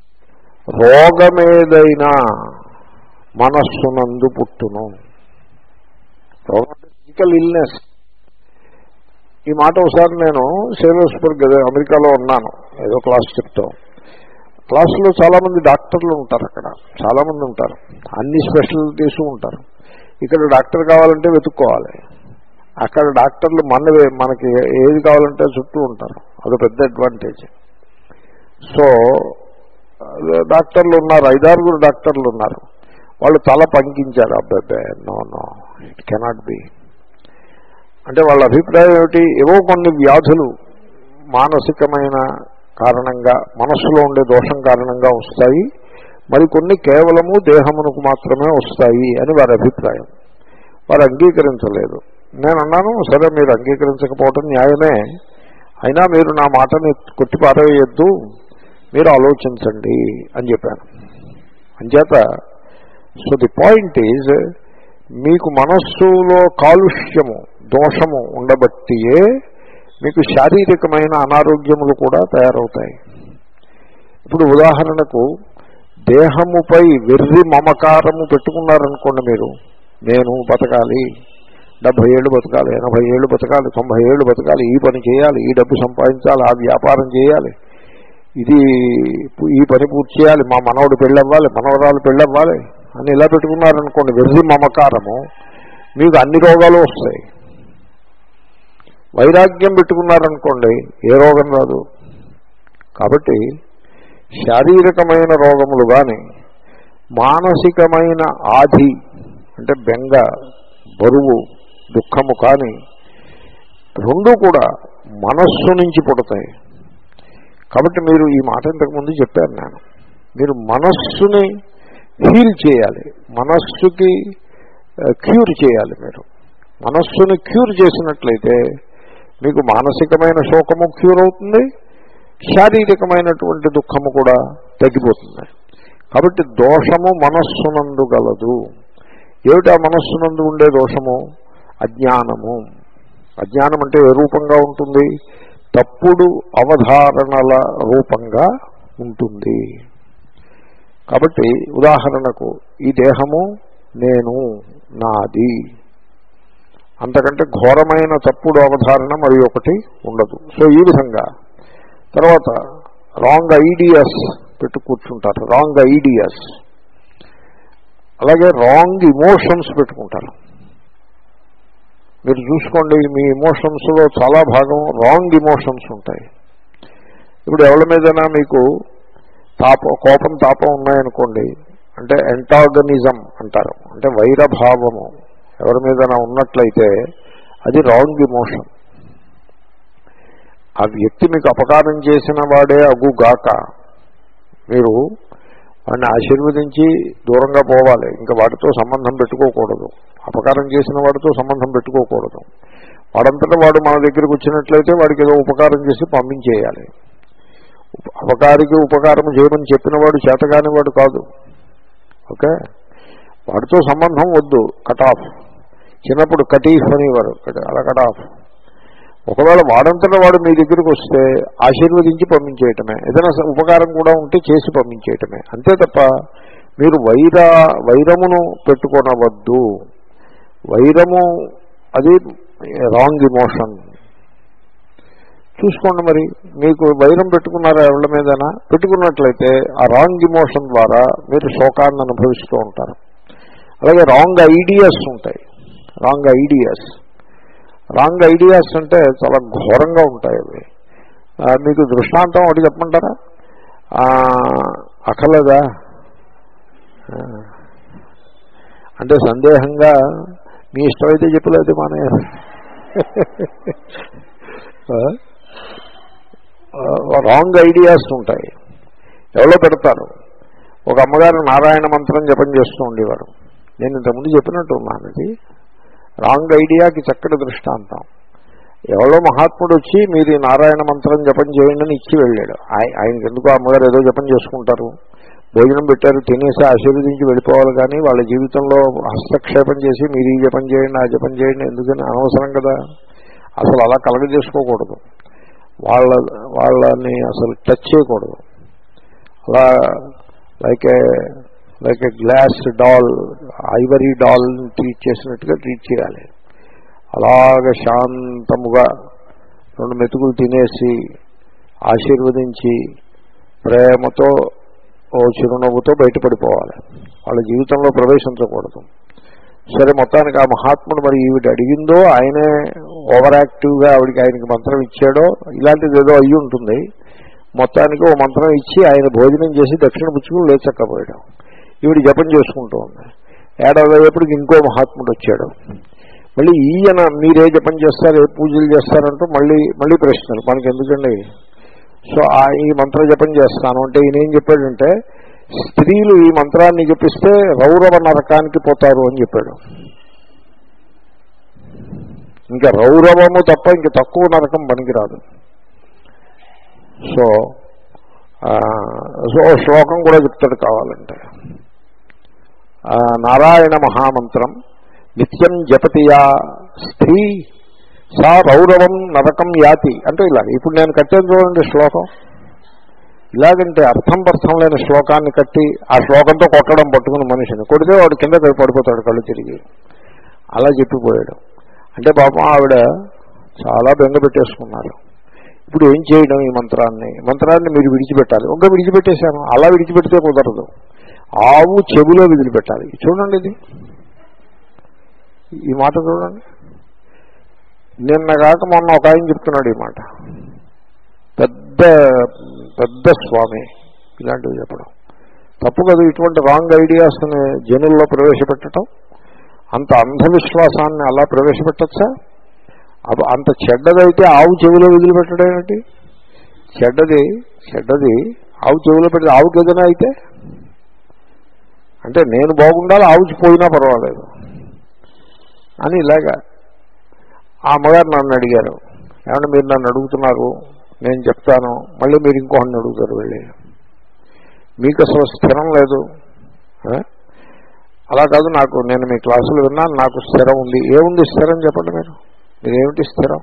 రోగమేదైనా మనస్సునందు పుట్టును. రోగం అంటే ఫిజికల్ ఇల్నెస్. ఈ మాట ఒకసారి నేను సేలోస్బర్గ్ అమెరికాలో ఉన్నాను, ఏదో క్లాస్ చెప్తాం. క్లాసులో చాలామంది డాక్టర్లు ఉంటారు, అక్కడ చాలామంది ఉంటారు, అన్ని స్పెషాలిటీస్ ఉంటారు. ఇక్కడ డాక్టర్ కావాలంటే వెతుక్కోవాలి, అక్కడ డాక్టర్లు మనవే మనకి ఏది కావాలంటే చుట్టూ ఉంటారు. అది పెద్ద అడ్వాంటేజ్. సో డాక్టర్లు ఉన్నారు, ఐదారుగురు డాక్టర్లు ఉన్నారు. వాళ్ళు తల పంకించారు, అబ్బాయి no no it cannot be అంటే వాళ్ళ అభిప్రాయం ఏమిటి? ఏవో కొన్ని వ్యాధులు మానసికమైన కారణంగా, మనస్సులో ఉండే దోషం కారణంగా వస్తాయి, మరికొన్ని కేవలము దేహమునకు మాత్రమే వస్తాయి అని వారి అభిప్రాయం. వారు అంగీకరించలేదు. నేను అన్నాను, సరే మీరు అంగీకరించకపోవటం న్యాయమే, అయినా మీరు నా మాటని కొట్టిపారేయద్దు, మీరు ఆలోచించండి అని చెప్పాను. అంచేత సో ది పాయింట్ ఈజ్, మీకు మనస్సులో కాలుష్యము, దోషము ఉండబట్టియే మీకు శారీరకమైన అనారోగ్యములు కూడా తయారవుతాయి. ఇప్పుడు ఉదాహరణకు దేహముపై వెర్రి మమకారము పెట్టుకున్నారనుకోండి, మీరు నేను బతకాలి, డెబ్బై ఏళ్ళు బతకాలి, ఎనభై ఏళ్ళు బతకాలి, తొంభై ఏళ్ళు బతకాలి, ఈ పని చేయాలి, ఈ డబ్బు సంపాదించాలి, ఆ వ్యాపారం చేయాలి, ఇది ఈ పని పూర్తి చేయాలి, మా మనవడు పెళ్ళవ్వాలి, మనవరాలు పెళ్ళవ్వాలి అని ఇలా పెట్టుకున్నారనుకోండి, వెర్రి మమకారము, మీకు అన్ని రోగాలు వస్తాయి. వైరాగ్యం పెట్టుకున్నారనుకోండి, ఏ రోగం రాదు. కాబట్టి శారీరకమైన రోగములు కానీ, మానసికమైన ఆధి అంటే బెంగ, బరువు, దుఃఖము కానీ రెండూ కూడా మనస్సు నుంచి పుడతాయి. కాబట్టి మీరు ఈ మాట ఇంతకుముందు చెప్పాను నేను, మీరు మనస్సుని హీల్ చేయాలి, మనస్సుకి క్యూర్ చేయాలి. మీరు మనస్సుని క్యూర్ చేసినట్లయితే మీకు మానసికమైన శోకము క్యూర్ అవుతుంది, శారీరకమైనటువంటి దుఃఖము కూడా తగ్గిపోతుంది. కాబట్టి దోషము మనస్సునందు గలదు. ఏమిటా మనస్సునందు ఉండే దోషము? అజ్ఞానము. అజ్ఞానం అంటే ఏ రూపంగా ఉంటుంది? తప్పుడు అవధారణల రూపంగా ఉంటుంది. కాబట్టి ఉదాహరణకు ఈ దేహము నేను, నాది, అంతకంటే ఘోరమైన తప్పుడు అవధారణ మరి ఒకటి ఉండదు. సో ఈ విధంగా తర్వాత రాంగ్ ఐడియాస్ పెట్టు కూర్చుంటారు, రాంగ్ ఐడియాస్. అలాగే రాంగ్ ఇమోషన్స్ పెట్టుకుంటారు. మీరు చూసుకోండి, మీ ఇమోషన్స్లో చాలా భాగం రాంగ్ ఇమోషన్స్ ఉంటాయి. ఇప్పుడు ఎవరి మీదైనా మీకు తాపం, కోపం, తాపం ఉన్నాయనుకోండి, అంటే ఎంటాగనిజం అంటారు, అంటే వైరభావము ఎవరి మీదైనా ఉన్నట్లయితే అది రాంగ్ ఇమోషన్. ఆ వ్యక్తి మీకు అపకారం చేసిన వాడే అగుగాక, మీరు వాడిని ఆశీర్వదించి దూరంగా పోవాలి, ఇంకా వాటితో సంబంధం పెట్టుకోకూడదు. అపకారం చేసిన వాడితో సంబంధం పెట్టుకోకూడదు. వాడంతటా వాడు మన దగ్గరికి వచ్చినట్లయితే వాడికి ఏదో ఉపకారం చేసి పంపించేయాలి. అపకారికి ఉపకారం చేయమని చెప్పిన వాడు చేతగాని వాడు కాదు. ఓకే, వాడితో సంబంధం వద్దు, కట్ ఆఫ్. చిన్నప్పుడు కటీఫ్ అనేవారు, అలా కట్ ఆఫ్. ఒకవేళ వాడంతటా వాడు మీ దగ్గరికి వస్తే ఆశీర్వదించి పంపించేయటమే, ఏదైనా ఉపకారం కూడా ఉంటే చేసి పంపించేయటమే, అంతే తప్ప మీరు వైర వైరమును పెట్టుకోనవద్దు. వైరము అది రాంగ్ ఇమోషన్, చూసుకోండి. మరి మీకు వైరం పెట్టుకున్నారా ఎవరి మీదైనా? పెట్టుకున్నట్లయితే ఆ రాంగ్ ఇమోషన్ ద్వారా మీరు శోకాన్ని అనుభవిస్తూ ఉంటారు. అలాగే రాంగ్ ఐడియాస్ ఉంటాయి. రాంగ్ ఐడియాస్ రాంగ్ ఐడియాస్ అంటే చాలా ఘోరంగా ఉంటాయి అవి. మీకు దృష్టాంతం ఒకటి చెప్పమంటారా? అక్కర్లేదా అంటే సందేహంగా మీ ఇష్టమైతే చెప్పలేదు మానే. రాంగ్ ఐడియాస్ ఉంటాయి. ఎవరో పెడతారు. ఒక అమ్మగారు నారాయణ మంత్రం జపం చేస్తూ ఉండేవారు. నేను ఇంతకుముందు చెప్పినట్టు ఉన్నాను. ఇది రాంగ్ ఐడియాకి చక్కటి దృష్టాంతం. ఎవరో మహాత్ముడు వచ్చి మీరు నారాయణ మంత్రం జపం చేయండి అని ఇచ్చి వెళ్ళాడు. ఆయనకి ఎందుకు అమ్మగారు ఏదో జపం చేసుకుంటారు, భోజనం పెట్టారు, తినేసి ఆశీర్వదించి వెళ్ళిపోవాలి. కానీ వాళ్ళ జీవితంలో హస్తక్షేపం చేసి మీరు ఈ జపం చేయండి ఆ జపం చేయండి ఎందుకని అనవసరం కదా. అసలు అలా కలగజేసుకోకూడదు. వాళ్ళ వాళ్ళని అసలు టచ్ చేయకూడదు. అలా like a like a glass doll, ivory doll treat చేసినట్టుగా ట్రీట్ చేయాలి. అలాగ శాంతముగా రెండు మెతుకులు తినేసి ఆశీర్వదించి ప్రేమతో ఓ చిరునవ్వుతో బయటపడిపోవాలి. వాళ్ళ జీవితంలో ప్రవేశించకూడదు. సరే, మొత్తానికి ఆ మహాత్ముడు మరి ఈవిడ అడిగిందో ఆయనే ఓవర్ యాక్టివ్గా ఆవిడికి ఆయనకి మంత్రం ఇచ్చాడో ఇలాంటిది ఏదో అయ్యి ఉంటుంది. మొత్తానికి ఓ మంత్రం ఇచ్చి ఆయన భోజనం చేసి దక్షిణ పుచ్చుకుని లేచక్కపోయాడు. ఈవిడ జపం చేసుకుంటూ ఉంది. ఏడాది అయ్యేప్పటికి ఇంకో మహాత్ముడు వచ్చాడు. మళ్ళీ ఈయన మీరే జపం చేస్తారు, ఏ పూజలు చేస్తారంటూ మళ్ళీ మళ్ళీ ప్రశ్నలు. మనకి ఎందుకండి? సో ఈ మంత్ర జపం చేస్తాను అంటే ఈయన ఏం చెప్పాడంటే, స్త్రీలు ఈ మంత్రాన్ని జపిస్తే రౌరవ నరకానికి పోతారు అని చెప్పాడు. ఇంకా రౌరవము తప్ప ఇంక తక్కువ నరకం పనికిరాదు. సో సో శ్లోకం కూడా చెప్తాడు కావాలంటే. నారాయణ మహామంత్రం నిత్యం జపతియా స్త్రీ సా రౌరవం నరకం యాతి అంటే ఇలాగ. ఇప్పుడు నేను కట్టాను చూడండి శ్లోకం. ఇలాగంటే అర్థం అర్థం లేని శ్లోకాన్ని కట్టి ఆ శ్లోకంతో కొట్టడం పట్టుకుని మనిషిని కొడితే వాడు కింద పడిపోతాడు కళ్ళు తిరిగి. అలా చెప్పిపోయాడు. అంటే పాపం ఆవిడ చాలా బెంగ పెట్టేసుకున్నారు. ఇప్పుడు ఏం చేయడం? ఈ మంత్రాన్ని మంత్రాన్ని మీరు విడిచిపెట్టాలి. ఇంకా విడిచిపెట్టేశాను. అలా విడిచిపెడితే కుదరదు. ఆవు చెవిలో విదిలిపెట్టాలి. చూడండి, ఇది ఈ మాట చూడండి. నిన్న కాక మొన్న ఒక ఆయన చెప్తున్నాడు ఈ మాట. పెద్ద పెద్ద స్వామి ఇలాంటివి చెప్పడం తప్పు కదా. ఇటువంటి రాంగ్ ఐడియాస్ని జనుల్లో ప్రవేశపెట్టడం, అంత అంధవిశ్వాసాన్ని అలా ప్రవేశపెట్టచ్చా? అది అంత చెడ్డదైతే ఆవు చెవిలో వదిలిపెట్టడం ఏమిటి? చెడ్డది చెడ్డది ఆవు చెవిలో పెడితే ఆవుకి ఏదైనా అయితే అంటే నేను బాగుండాలి, ఆవుకి పోయినా పర్వాలేదు అని ఇలాగా. ఆ అమ్మగారు నన్ను అడిగారు, ఏమన్నా మీరు నన్ను అడుగుతున్నారు, నేను చెప్తాను, మళ్ళీ మీరు ఇంకోటిని అడుగుతారు. వెళ్ళి మీకు అసలు స్థిరం లేదు. అలా కాదు, నాకు నేను మీ క్లాసులు విన్నాను, నాకు స్థిరం ఉంది. ఏముంది స్థిరం చెప్పండి మీరు? మీరేమిటి స్థిరం?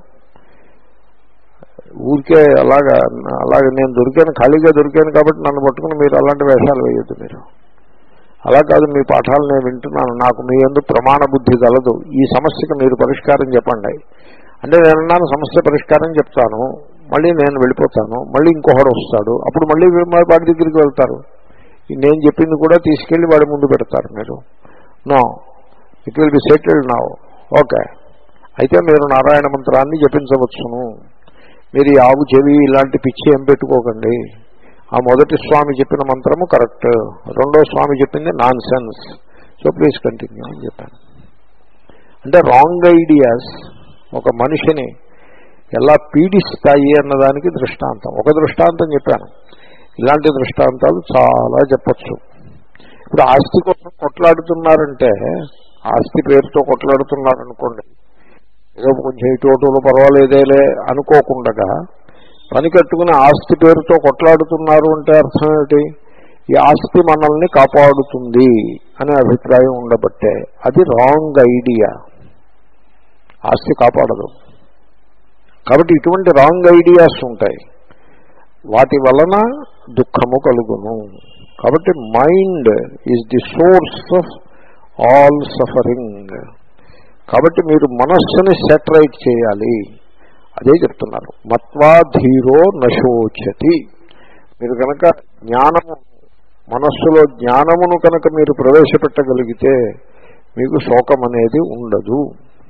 ఊరికే అలాగా అలాగే నేను దొరికాను, ఖాళీగా దొరికాను కాబట్టి నన్ను పట్టుకుని మీరు అలాంటి వేషాలు వేయొద్దు. మీరు అలా కాదు, మీ పాఠాలు నేను వింటున్నాను, నాకు మీ యందు ప్రమాణ బుద్ధి కలదు, ఈ సమస్యకు మీరు పరిష్కారం చెప్పండి అంటే నేనన్నాను సమస్య పరిష్కారం చెప్తాను, మళ్ళీ నేను వెళ్ళిపోతాను, మళ్ళీ ఇంకొకడు వస్తాడు, అప్పుడు మళ్ళీ వాడి దగ్గరికి వెళ్తారు. నేను చెప్పింది కూడా తీసుకెళ్ళి వాడి ముందు పెడతారు. మీరు no, it will be settled now. Okay, అయితే మీరు నారాయణ మంత్రాన్ని జపించవచ్చును. మీరు ఈ ఆవు చెవి ఇలాంటి పిచ్చి ఏం పెట్టుకోకండి. ఆ మొదటి స్వామి చెప్పిన మంత్రము కరెక్ట్, రెండో స్వామి చెప్పింది nonsense. So please continue అని చెప్పాను. అంటే రాంగ్ ఐడియాస్ ఒక మనిషిని ఎలా పీడిస్తాయి అన్నదానికి దృష్టాంతం. ఒక దృష్టాంతం చెప్పాను. ఇలాంటి దృష్టాంతాలు చాలా చెప్పచ్చు. ఇప్పుడు ఆస్తి కోసం కొట్లాడుతున్నారంటే, ఆస్తి పేరుతో కొట్లాడుతున్నారనుకోండి, ఏదో కొంచెం ఇటు పర్వాలేదేలే అనుకోకుండా పని కట్టుకుని ఆస్తి పేరుతో కొట్లాడుతున్నారు అంటే అర్థం ఏమిటి? ఈ ఆస్తి మనల్ని కాపాడుతుంది అనే అభిప్రాయం ఉండబట్టే అది రాంగ్ ఐడియా. ఆస్తి కాపాడదు. కాబట్టి ఇటువంటి రాంగ్ ఐడియాస్ ఉంటాయి, వాటి వలన దుఃఖము కలుగును. కాబట్టి mind is the source of all suffering. కాబట్టి మీరు మనస్సుని సెటరైట్ చేయాలి. అదే చెప్తున్నారు. మత్వా ధీరో నశోచతి. మీరు కనుక జ్ఞానము, మనస్సులో జ్ఞానమును కనుక మీరు ప్రవేశపెట్టగలిగితే మీకు శోకం అనేది ఉండదు.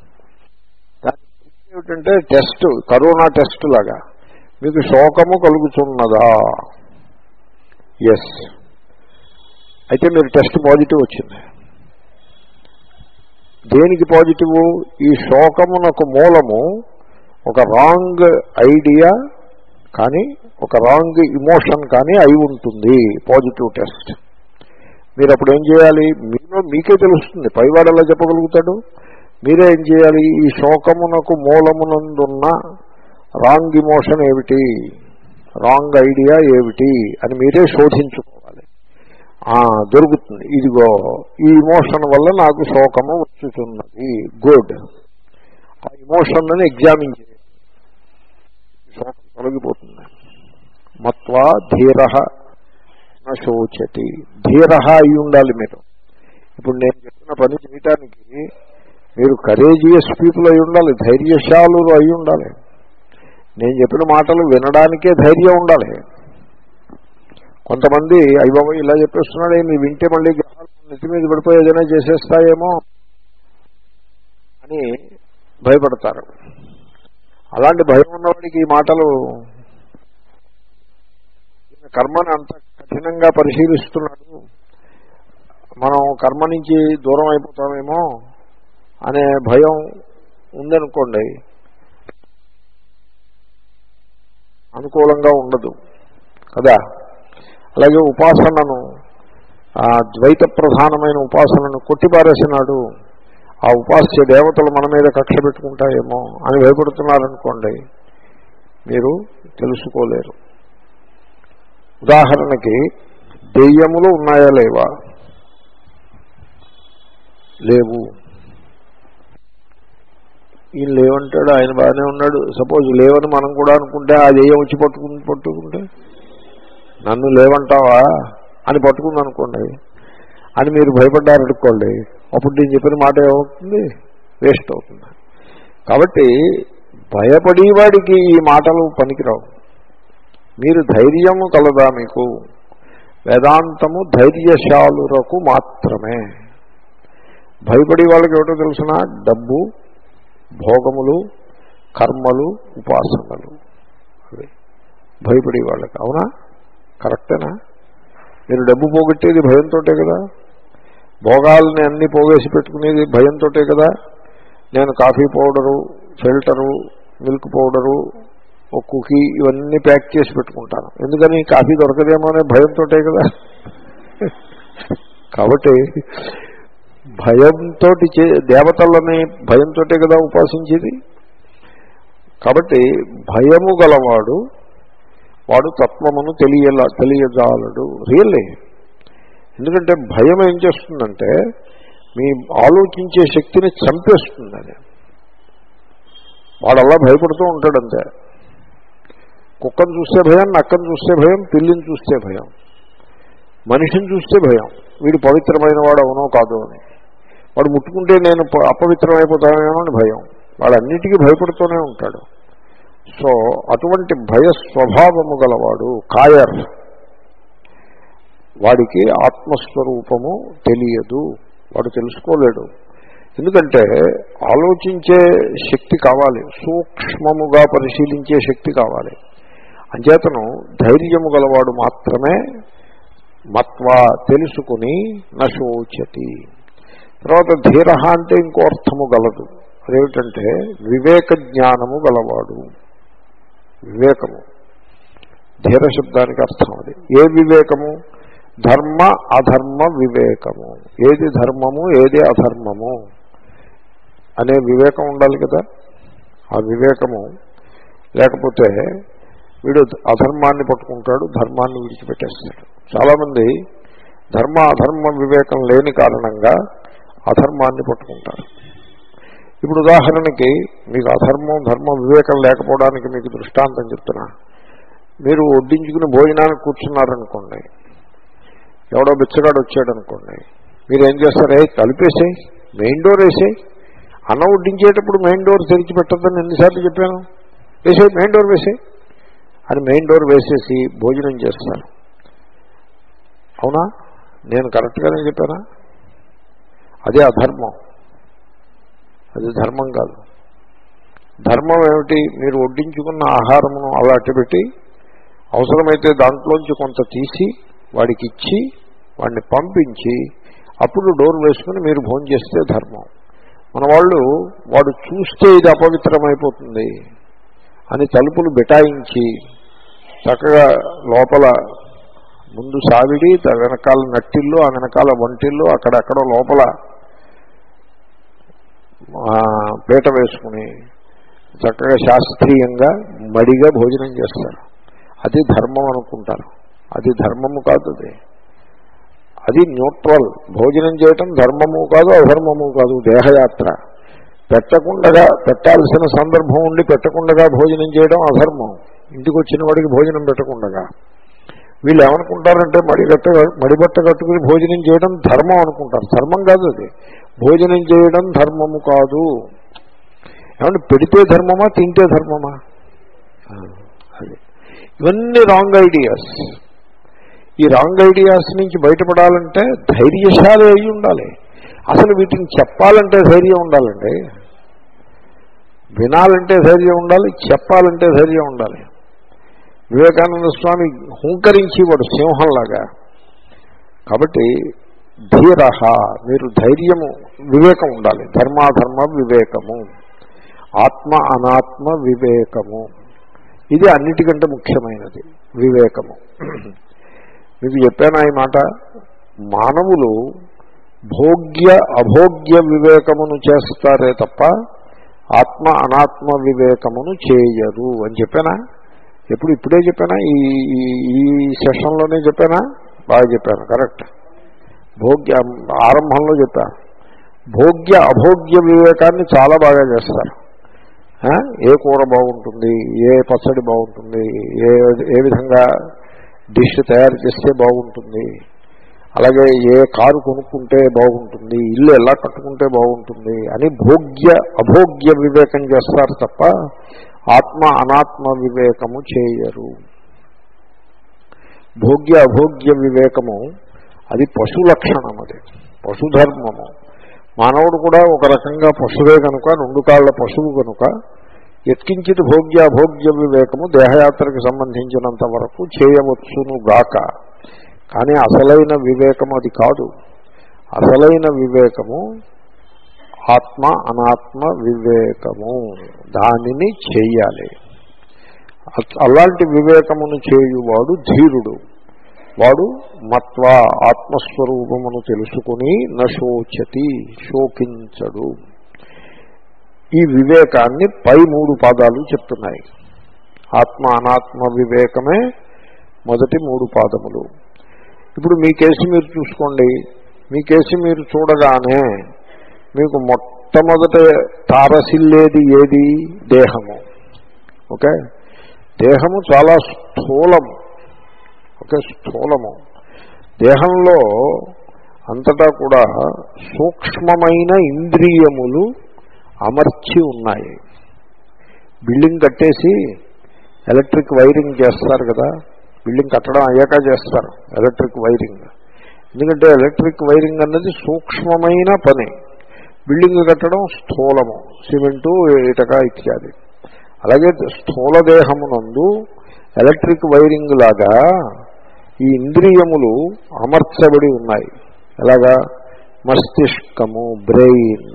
ఏమిటంటే టెస్ట్, కరోనా టెస్ట్ లాగా మీకు శోకము కలుగుతున్నదా? ఎస్, అయితే మీరు టెస్ట్ పాజిటివ్ వచ్చింది. దేనికి పాజిటివ్? ఈ శోకమునకు మూలము ఒక రాంగ్ ఐడియా కానీ, ఒక రాంగ్ ఇమోషన్ కానీ అయి ఉంటుంది. Positive test. మీరు అప్పుడు ఏం చేయాలి? మీలో మీకే తెలుస్తుంది, పైవాడు ఎలా చెప్పగలుగుతాడు? మీరే ఏం చేయాలి? ఈ శోకమునకు మూలమునందున్న రాంగ్ ఇమోషన్ ఏమిటి, రాంగ్ ఐడియా ఏమిటి అని మీరే శోధించుకోవాలి. దొరుకుతుంది, ఇదిగో ఈ ఇమోషన్ వల్ల నాకు శోకము వచ్చుతున్నది. గుడ్. ఆ ఇమోషన్ అని ఎగ్జామిన్ చేయాలి, శోకం తొలగిపోతుంది. మత్వా ధీర నశోచతి. ధీర అయి ఉండాలి మీరు. ఇప్పుడు నేను చెప్పిన పని చేయటానికి మీరు కరేజియస్ పీపుల్ అయి ఉండాలి, ధైర్యశాలులు అయి ఉండాలి. నేను చెప్పిన మాటలు వినడానికే ధైర్యం ఉండాలి. కొంతమంది అయ్యబాబు ఇలా చెప్పేస్తున్నాడు, నీ వింటే మళ్ళీ నెత్తి మీద పడిపోయి ఏదైనా చేసేస్తాయేమో అని భయపడతారు. అలాంటి భయం ఉన్నవాడికి ఈ మాటలు, కర్మని అంత కఠినంగా పరిశీలిస్తున్నాడు, మనం కర్మ నుంచి దూరం అయిపోతామేమో అనే భయం ఉందనుకోండి, అనుకూలంగా ఉండదు కదా. అలాగే ఉపాసనను, ఆ ద్వైత ప్రధానమైన ఉపాసనను కొట్టిపారేసినాడు, ఆ ఉపాస్య దేవతలు మన మీద కక్ష పెట్టుకుంటాయేమో అని భయపడుతున్నారనుకోండి, మీరు తెలుసుకోలేరు. ఉదాహరణకి దెయ్యములు ఉన్నాయా లేవా? లేవు. ఈయన లేవంటాడు, ఆయన బాగానే ఉన్నాడు. సపోజ్ లేవని మనం కూడా అనుకుంటే ఆ దెయ్యం వచ్చి పట్టుకు పట్టుకుంటే నన్ను లేవంటావా అని పట్టుకుంది అనుకోండి అని మీరు భయపడ్డారనుకోండి, అప్పుడు నేను చెప్పిన మాట ఏమవుతుంది? వేస్ట్ అవుతుంది. కాబట్టి భయపడేవాడికి ఈ మాటలు పనికిరావు. మీరు ధైర్యము కలదా మీకు? వేదాంతము ధైర్యశాలురకు మాత్రమే. భయపడే వాళ్ళకి ఏమిటో తెలుసిన? డబ్బు, భోగములు, కర్మలు, ఉపాసనలు. అవి భయపడే వాళ్ళకి. అవునా? కరెక్టేనా? మీరు డబ్బు పోగొట్టేది భయంతో కదా, భోగాలని అన్నీ పోగేసి పెట్టుకునేది భయంతో కదా. నేను coffee powder, filter, milk powder, ఒక కుకీ ఇవన్నీ ప్యాక్ చేసి పెట్టుకుంటాను. ఎందుకని? కాఫీ దొరకదేమో అనే భయంతో కదా. కాబట్టి భయంతో దేవతలని భయంతో కదా ఉపాసించేది. కాబట్టి భయము గలవాడు వాడు తత్వమును తెలియలా తెలియజాలడు రియల్లీ. ఎందుకంటే భయం ఏం చేస్తుందంటే మీ ఆలోచించే శక్తిని చంపేస్తుందని. వాడు అలా భయపడుతూ ఉంటాడంతే. కుక్కను చూస్తే భయం, నక్కను చూస్తే భయం, పిల్లిని చూస్తే భయం, మనిషిని చూస్తే భయం. వీడు పవిత్రమైన వాడు అవునో కాదో అని. వాడు ముట్టుకుంటే నేను అపవిత్రమైపోతానేమో అని భయం. వాడన్నిటికీ భయపడుతూనే ఉంటాడు. సో అటువంటి భయ స్వభావము గలవాడు కాయర్. వాడికి ఆత్మస్వరూపము తెలియదు, వాడు తెలుసుకోలేడు. ఎందుకంటే ఆలోచించే శక్తి కావాలి, సూక్ష్మముగా పరిశీలించే శక్తి కావాలి. అంచేతను ధైర్యము గలవాడు మాత్రమే మత్వా తెలుసుకుని నశోచతి. తర్వాత ధీర అంటే ఇంకో అర్థము గలదు. అదేమిటంటే వివేక జ్ఞానము గలవాడు. వివేకము ధీర శబ్దానికి అర్థం అది. ఏ వివేకము? ధర్మ అధర్మ వివేకము. ఏది ధర్మము ఏది అధర్మము అనే వివేకం ఉండాలి కదా. ఆ వివేకము లేకపోతే వీడు అధర్మాన్ని పట్టుకుంటాడు, ధర్మాన్ని విడిచిపెట్టేస్తాడు. చాలామంది ధర్మ అధర్మ వివేకం లేని కారణంగా అధర్మాన్ని పట్టుకుంటారు. ఇప్పుడు ఉదాహరణకి మీకు అధర్మం ధర్మ వివేకం లేకపోవడానికి మీకు దృష్టాంతం చెప్తున్నా. మీరు వడ్డించుకుని భోజనానికి కూర్చున్నారనుకోండి, ఎవడో బిచ్చగాడు వచ్చాడు అనుకోండి, మీరు ఏం చేస్తారే? కలిపేసేయి, మెయిన్ డోర్ వేసేయి. అన్నం వడ్డించేటప్పుడు మెయిన్ డోర్ తెరిచి పెట్టద్దని ఎన్నిసార్లు చెప్పాను? వేసే మెయిన్ డోర్ వేసే అని మెయిన్ డోర్ వేసేసి భోజనం చేస్తారు. అవునా? నేను కరెక్ట్గానే చెప్పానా? అదే అధర్మం. అది ధర్మం కాదు. ధర్మం ఏమిటి? మీరు వడ్డించుకున్న ఆహారమును అలా అట్టబెట్టి అవసరమైతే దాంట్లోంచి కొంత తీసి వాడికి ఇచ్చి వాడిని పంపించి అప్పుడు డోర్ వేసుకుని మీరు భోజనం చేస్తే ధర్మం. మన వాళ్ళు వాడు చూస్తే ఇది అపవిత్రమైపోతుంది అని తలుపులు బిటాయించి చక్కగా లోపల ముందు సావిడి, వెనకాల నట్టిల్లు, ఆ వెనకాల వంటిల్లు, అక్కడెక్కడో లోపల పీట వేసుకుని చక్కగా శాస్త్రీయంగా మడిగా భోజనం చేస్తారు. అది ధర్మం అనుకుంటారు. అది ధర్మము కాదు. అది అది న్యూట్రల్. భోజనం చేయటం ధర్మము కాదు, అధర్మము కాదు. దేహయాత్ర. పెట్టకుండా పెట్టాల్సిన సందర్భం ఉండి పెట్టకుండా భోజనం చేయడం అధర్మం. ఇంటికి వచ్చిన వాడికి భోజనం పెట్టకుండా. వీళ్ళు ఏమనుకుంటారంటే మడిగట్ట మడిబట్ట కట్టుకుని భోజనం చేయడం ధర్మం అనుకుంటారు. ధర్మం కాదు అది. భోజనం చేయడం ధర్మము కాదు. ఏమంటే పెడితే ధర్మమా, తింటే ధర్మమా? అది ఇవన్నీ రాంగ్ ఐడియాస్. ఈ రాంగ్ ఐడియాస్ నుంచి బయటపడాలంటే ధైర్యశాలి అయి ఉండాలి. అసలు వీటిని చెప్పాలంటే ధైర్యం ఉండాలండి. వినాలంటే ధైర్యం ఉండాలి, చెప్పాలంటే ధైర్యం ఉండాలి. వివేకానంద స్వామి హుంకరించి వాడు సింహంలాగా. కాబట్టి ధీరహ, మీరు ధైర్యము, వివేకం ఉండాలి. ధర్మాధర్మ వివేకము, ఆత్మ అనాత్మ వివేకము, ఇది అన్నిటికంటే ముఖ్యమైనది వివేకము. మీకు చెప్పాను ఈ మాట. మానవులు భోగ్య అభోగ్య వివేకమును చేస్తారే తప్ప ఆత్మ అనాత్మ వివేకమును చేయరు అని చెప్పానా? ఎప్పుడు ఇప్పుడే చెప్పానా? ఈ ఈ సెషన్లోనే చెప్పానా? బాగా చెప్పాను. కరెక్ట్. భోగ్య ఆరంభంలో చెప్పాను. భోగ్య అభోగ్య వివేకాన్ని చాలా బాగా చేస్తారు. ఏ కూర బాగుంటుంది, ఏ పచ్చడి బాగుంటుంది, ఏ ఏ విధంగా డిష్ తయారు చేస్తే బాగుంటుంది, అలాగే ఏ కారు కొనుక్కుంటే బాగుంటుంది, ఇల్లు ఎలా కట్టుకుంటే బాగుంటుంది అని భోగ్య అభోగ్య వివేకం చేస్తారు తప్ప ఆత్మ అనాత్మ వివేకము చేయరు. భోగ్య అభోగ్య వివేకము అది పశు లక్షణం. అది పశుధర్మము. మానవుడు కూడా ఒక రకంగా పశువే కనుక, రెండు కాళ్ల పశువు కనుక ఎత్కించిత భోగ్య అభోగ్య వివేకము దేహయాత్రకు సంబంధించినంత వరకు చేయవచ్చును గాక. కానీ అసలైన వివేకము అది కాదు. అసలైన వివేకము ఆత్మ అనాత్మ వివేకము. దానిని చెయ్యాలి. అలాంటి వివేకమును చేయువాడు ధీరుడు. వాడు మత్వ ఆత్మస్వరూపమును తెలుసుకుని నశోచతి, శోకించడు. ఈ వివేకాన్ని పై మూడు పాదాలు చెప్తున్నాయి. ఆత్మ అనాత్మ వివేకమే మొదటి మూడు పాదములు. ఇప్పుడు మీ కేసు మీరు చూసుకోండి. మీ కేసు మీరు చూడగానే మీకు మొట్టమొదట తారసిల్లేది ఏది? దేహము. ఓకే, దేహము చాలా స్థూలము. ఓకే, స్థూలము. దేహంలో అంతటా కూడా సూక్ష్మమైన ఇంద్రియములు అమర్చి ఉన్నాయి. బిల్డింగ్ కట్టేసి ఎలక్ట్రిక్ వైరింగ్ చేస్తారు కదా. బిల్డింగ్ కట్టడం అయ్యాక చేస్తారు ఎలక్ట్రిక్ వైరింగ్. ఎందుకంటే ఎలక్ట్రిక్ వైరింగ్ అన్నది సూక్ష్మమైన పని. బిల్డింగ్ కట్టడం స్థూలము, సిమెంటు, ఇటక ఇత్యాది. అలాగే స్థూల దేహమునందు ఎలక్ట్రిక్ వైరింగ్ లాగా ఈ ఇంద్రియములు అమర్చబడి ఉన్నాయి. ఎలాగా? మస్తిష్కము, బ్రెయిన్.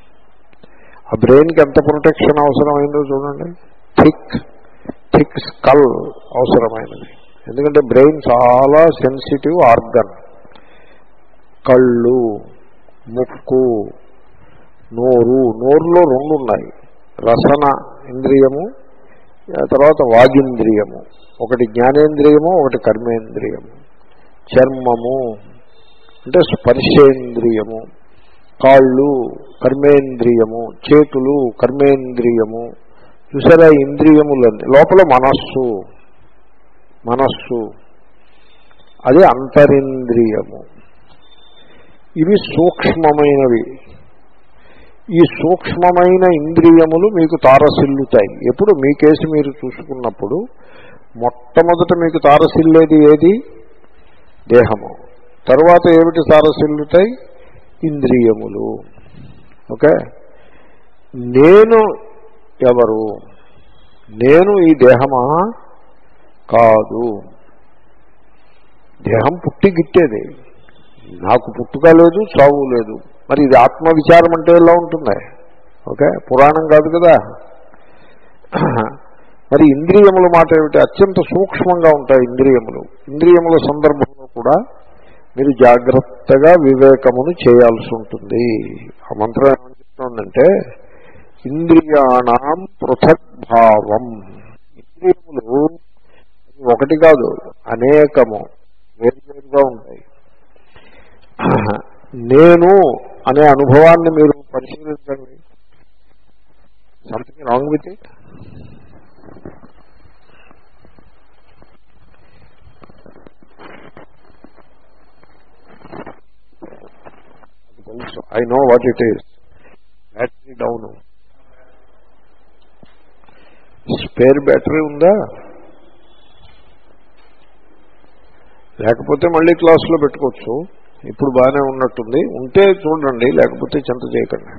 ఆ బ్రెయిన్కి ఎంత ప్రొటెక్షన్ అవసరమైందో చూడండి. థిక్ థిక్ స్కల్ అవసరమైనది. ఎందుకంటే బ్రెయిన్ చాలా సెన్సిటివ్ ఆర్గన్. కళ్ళు, ముక్కు, నోరు. నోరులో రెండు ఉన్నాయి. రసన ఇంద్రియము, తర్వాత వాగింద్రియము. ఒకటి జ్ఞానేంద్రియము, ఒకటి కర్మేంద్రియము. చర్మము అంటే స్పర్శేంద్రియము. కాళ్ళు కర్మేంద్రియము, చేతులు కర్మేంద్రియము. చూసారా ఇంద్రియములన్నీ. లోపల మనస్సు, మనస్సు అది అంతరింద్రియము. ఇవి సూక్ష్మమైనవి. ఈ సూక్ష్మమైన ఇంద్రియములు మీకు తారసిల్లుతాయి. ఎప్పుడు మీ కేసు మీరు చూసుకున్నప్పుడు మొట్టమొదట మీకు తారసిల్లేది ఏది? దేహము. తరువాత ఏమిటి తారసిల్లుతాయి? ఇంద్రియములు. ఓకే. నేను ఎవరు? నేను ఈ దేహమా? కాదు. దేహం పుట్టి గిట్టేది, నాకు పుట్టుక లేదు, చావు లేదు. మరి ఇది ఆత్మవిచారం అంటే ఎలా ఉంటుంది? ఓకే, పురాణం కాదు కదా. మరి ఇంద్రియముల మాట ఏమిటి? అత్యంత సూక్ష్మంగా ఉంటాయి ఇంద్రియములు. ఇంద్రియముల సందర్భంలో కూడా మీరు జాగ్రత్తగా వివేకమును చేయాల్సి ఉంటుంది. ఆ మంత్రం ఏమని చెప్తుందంటే ఇంద్రియాణం పృథగ్భావం. ఇంద్రియములు ఒకటి కాదు, అనేకము, వేరువేరుగా ఉంటాయి. నేను అనే అనుభవాన్ని మీరు పరిశీలించండి. Something wrong with it? I know what it is. Battery down. Spare battery ఉందా? లేకపోతే మళ్ళీ క్లాసులో పెట్టుకోవచ్చు. ఇప్పుడు బాగానే ఉన్నట్టుంది. ఉంటే చూడండి, లేకపోతే చింత చేయకండి.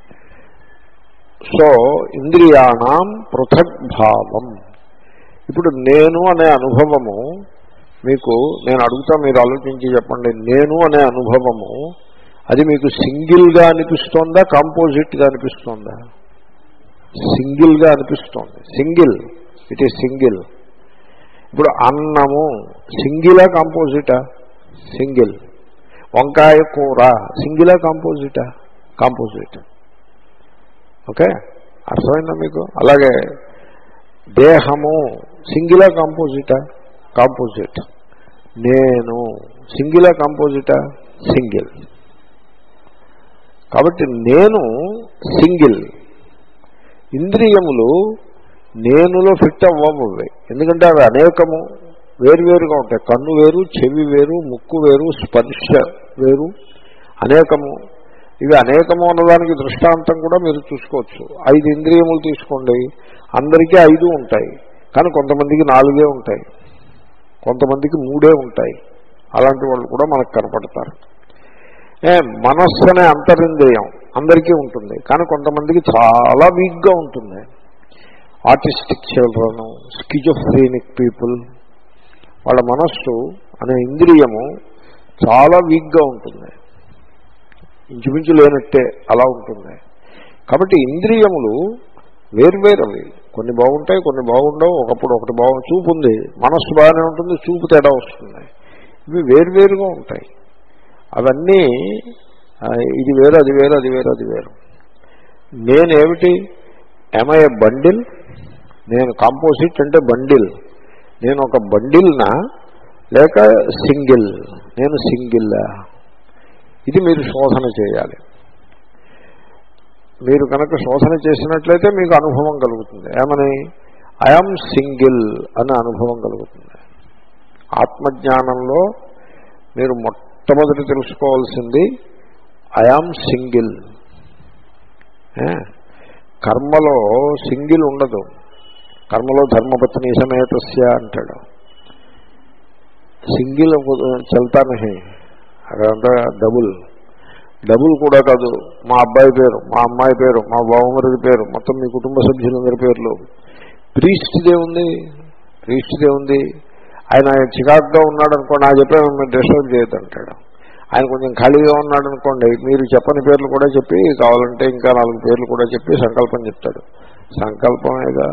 సో ఇంద్రియాణం పృథగ్భావం. ఇప్పుడు నేను అనే అనుభవము మీకు, నేను అడుగుతా, మీరు ఆలోచించి చెప్పండి. నేను అనే అనుభవము అది మీకు సింగిల్గా అనిపిస్తోందా, కాంపోజిట్గా అనిపిస్తోందా? సింగిల్గా అనిపిస్తోంది. Single, it is single. ఇప్పుడు అన్నము సింగిలా, కాంపోజిటా? సింగిల్. వంకాయ కూర సింగిలా, కాంపోజిటా? కాంపోజిట్. ఓకే, అర్థమైందా మీకు? అలాగే దేహము సింగిలా, కాంపోజిటా? కాంపోజిట్. నేను సింగిలా, కాంపోజిటా? సింగిల్. కాబట్టి నేను సింగిల్. ఇంద్రియములు నేనులో ఫిట్ అవ్వవు. ఎందుకంటే అవి అనేకము, వేరువేరుగా ఉంటాయి. కన్ను వేరు, చెవి వేరు, ముక్కు వేరు, స్పర్శ వేరు, అనేకము. ఇవి అనేకము అన్నదానికి దృష్టాంతం కూడా మీరు చూసుకోవచ్చు. ఐదు ఇంద్రియములు తీసుకోండి, అందరికీ ఐదు ఉంటాయి, కానీ కొంతమందికి నాలుగే ఉంటాయి, కొంతమందికి మూడే ఉంటాయి. అలాంటి వాళ్ళు కూడా మనకు కనపడతారు. మనస్సు అనే అంతరింద్రియం అందరికీ ఉంటుంది, కానీ కొంతమందికి చాలా వీక్గా ఉంటుంది. ఆర్టిస్టిక్ చిల్డ్రన్, స్కిజోఫ్రెనిక్ పీపుల్, వాళ్ళ మనస్సు అనే ఇంద్రియము చాలా వీక్గా ఉంటుంది, ఇంచుమించు లేనట్టే అలా ఉంటుంది. కాబట్టి ఇంద్రియములు వేర్వేరవి. కొన్ని బాగుంటాయి, కొన్ని బాగుండవు. ఒకప్పుడు ఒకటి బాగు చూపు ఉంది, మనస్సు బాగానే ఉంటుంది, చూపు తేడా వస్తుంది. ఇవి వేర్వేరుగా ఉంటాయి. అవన్నీ ఇది వేరు, అది వేరు, అది వేరు, అది వేరు. నేనేమిటి? ఏమై బండిల్? నేను కాంపోజిట్ అంటే బండిల్. నేను ఒక బండిల్నా లేక సింగిల్? నేను సింగిల్లా? ఇది మీరు శోధన చేయాలి. మీరు కనుక శోధన చేసినట్లయితే మీకు అనుభవం కలుగుతుంది. ఏమని? ఐఎమ్ సింగిల్ అనే అనుభవం కలుగుతుంది. ఆత్మజ్ఞానంలో మీరు మొట్టమొదటి తెలుసుకోవాల్సింది ఐఆమ్ సింగిల్. కర్మలో సింగిల్ ఉండదు. కర్మలో ధర్మపత్ని సమేతస్య అంటాడు. సింగిల్ చల్తానే, అక్కడంతా డబుల్. డబుల్ కూడా కాదు. మా అబ్బాయి పేరు, మా అమ్మాయి పేరు, మా బావమరిది పేరు, మొత్తం మీ కుటుంబ సభ్యులందరి పేర్లు. ప్రీస్ట్దే ఉంది, ప్రీస్ట్దే ఉంది. ఆయన చికాకుగా ఉన్నాడు అనుకోండి, నా చెప్పే మీరు డిస్టర్బ్ చేయొద్దు అంటాడు. ఆయన కొంచెం ఖాళీగా ఉన్నాడు అనుకోండి, మీరు చెప్పని పేర్లు కూడా చెప్పి, కావాలంటే ఇంకా నాలుగు పేర్లు కూడా చెప్పి సంకల్పం చెప్తాడు. సంకల్పమేగా.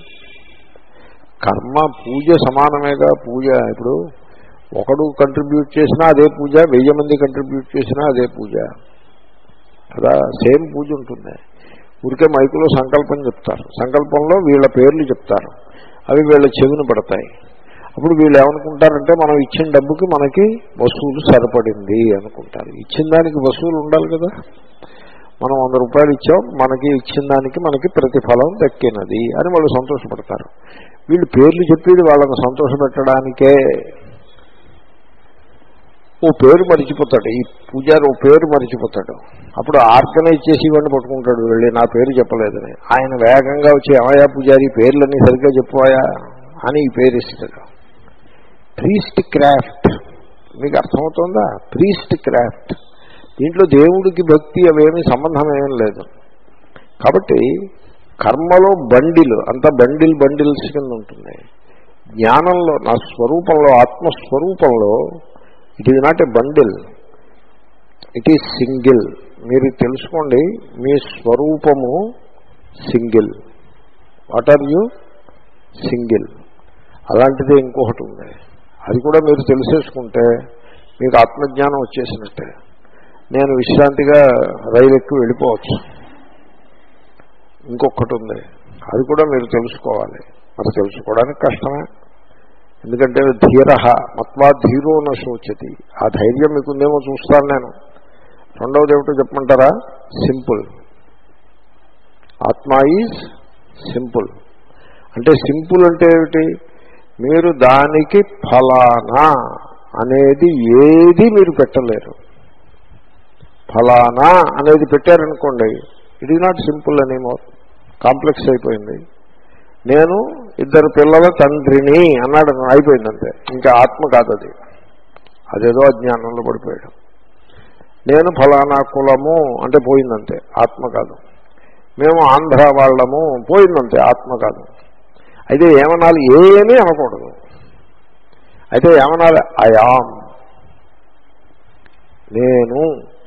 కర్మ పూజ సమానమేగా. పూజ ఇప్పుడు ఒకడు కంట్రిబ్యూట్ చేసినా అదే పూజ, వెయ్యి మంది కంట్రిబ్యూట్ చేసినా అదే పూజ కదా, సేమ్ పూజ ఉంటుంది. ఊరికే మైకులో సంకల్పం చెప్తారు, సంకల్పంలో వీళ్ళ పేర్లు చెప్తారు, అవి వీళ్ళ చెవిన పడతాయి. అప్పుడు వీళ్ళు ఏమనుకుంటారంటే మనం ఇచ్చిన డబ్బుకి మనకి వసూలు సరిపడింది అనుకుంటారు. ఇచ్చిన దానికి వసూలు ఉండాలి కదా. మనం వంద రూపాయలు ఇచ్చాం, మనకి ఇచ్చిన దానికి మనకి ప్రతిఫలం దక్కినది అని వాళ్ళు సంతోషపడతారు. వీళ్ళు పేర్లు చెప్పేది వాళ్ళని సంతోషపెట్టడానికే. ఓ పేరు మరిచిపోతాడు, ఈ పూజారి ఓ పేరు మరిచిపోతాడు. అప్పుడు ఆర్గనైజ్ చేసి ఇవన్నీ పట్టుకుంటాడు వెళ్ళి, నా పేరు చెప్పలేదని. ఆయన వేగంగా వచ్చి, ఏమయ్యా పూజారి పేర్లన్నీ సరిగ్గా చెప్పువాయా అని ఈ పేరు ఇస్తాడు. ప్రీస్ట్ క్రాఫ్ట్, మీకు అర్థమవుతుందా? Priest craft. దీంట్లో దేవుడికి భక్తి అవేమీ సంబంధం ఏం లేదు. కాబట్టి కర్మలో బండిల్ అంతా బండిల్ బండిల్స్ కింద ఉంటుంది. జ్ఞానంలో, నా స్వరూపంలో, ఆత్మస్వరూపంలో it is not a bundle, it is single. మీరు తెలుసుకోండి, మీ స్వరూపము single. What are you? Single. అలాంటిదే ఇంకొకటి ఉంది, అది కూడా మీరు తెలిసేసుకుంటే మీకు ఆత్మజ్ఞానం వచ్చేసినట్టే. నేను విశ్రాంతిగా రైలు ఎక్కి వెళ్ళిపోవచ్చు. ఇంకొకటి ఉంది, అది కూడా మీరు తెలుసుకోవాలి. మరి తెలుసుకోవడానికి కష్టమే, ఎందుకంటే ధీర మత్వా ధీరో న శోచతి. ఆ ధైర్యం మీకుందేమో చూస్తాను నేను. రెండవది ఏమిటో చెప్పమంటారా? సింపుల్. ఆత్మ ఈజ్ సింపుల్. అంటే సింపుల్ అంటే ఏమిటి? మీరు దానికి ఫలానా అనేది ఏది మీరు పెట్టలేరు. ఫలానా అనేది పెట్టారనుకోండి, it is not simple anymore, complex అయిపోయింది. నేను ఇద్దరు పిల్లల తండ్రిని అన్నాడు, అయిపోయిందంతే. ఇంకా ఆత్మ కాదు అది, అదేదో అజ్ఞానంలో పడిపోయాడు. నేను ఫలానా కులము అంటే పోయిందంతే, ఆత్మ కాదు. మేము ఆంధ్ర వాళ్ళము, పోయిందంతే, ఆత్మ కాదు. అయితే ఏమనాలి? ఏమీ అనకూడదు. అయితే ఏమనాలి? అయాం, నేను,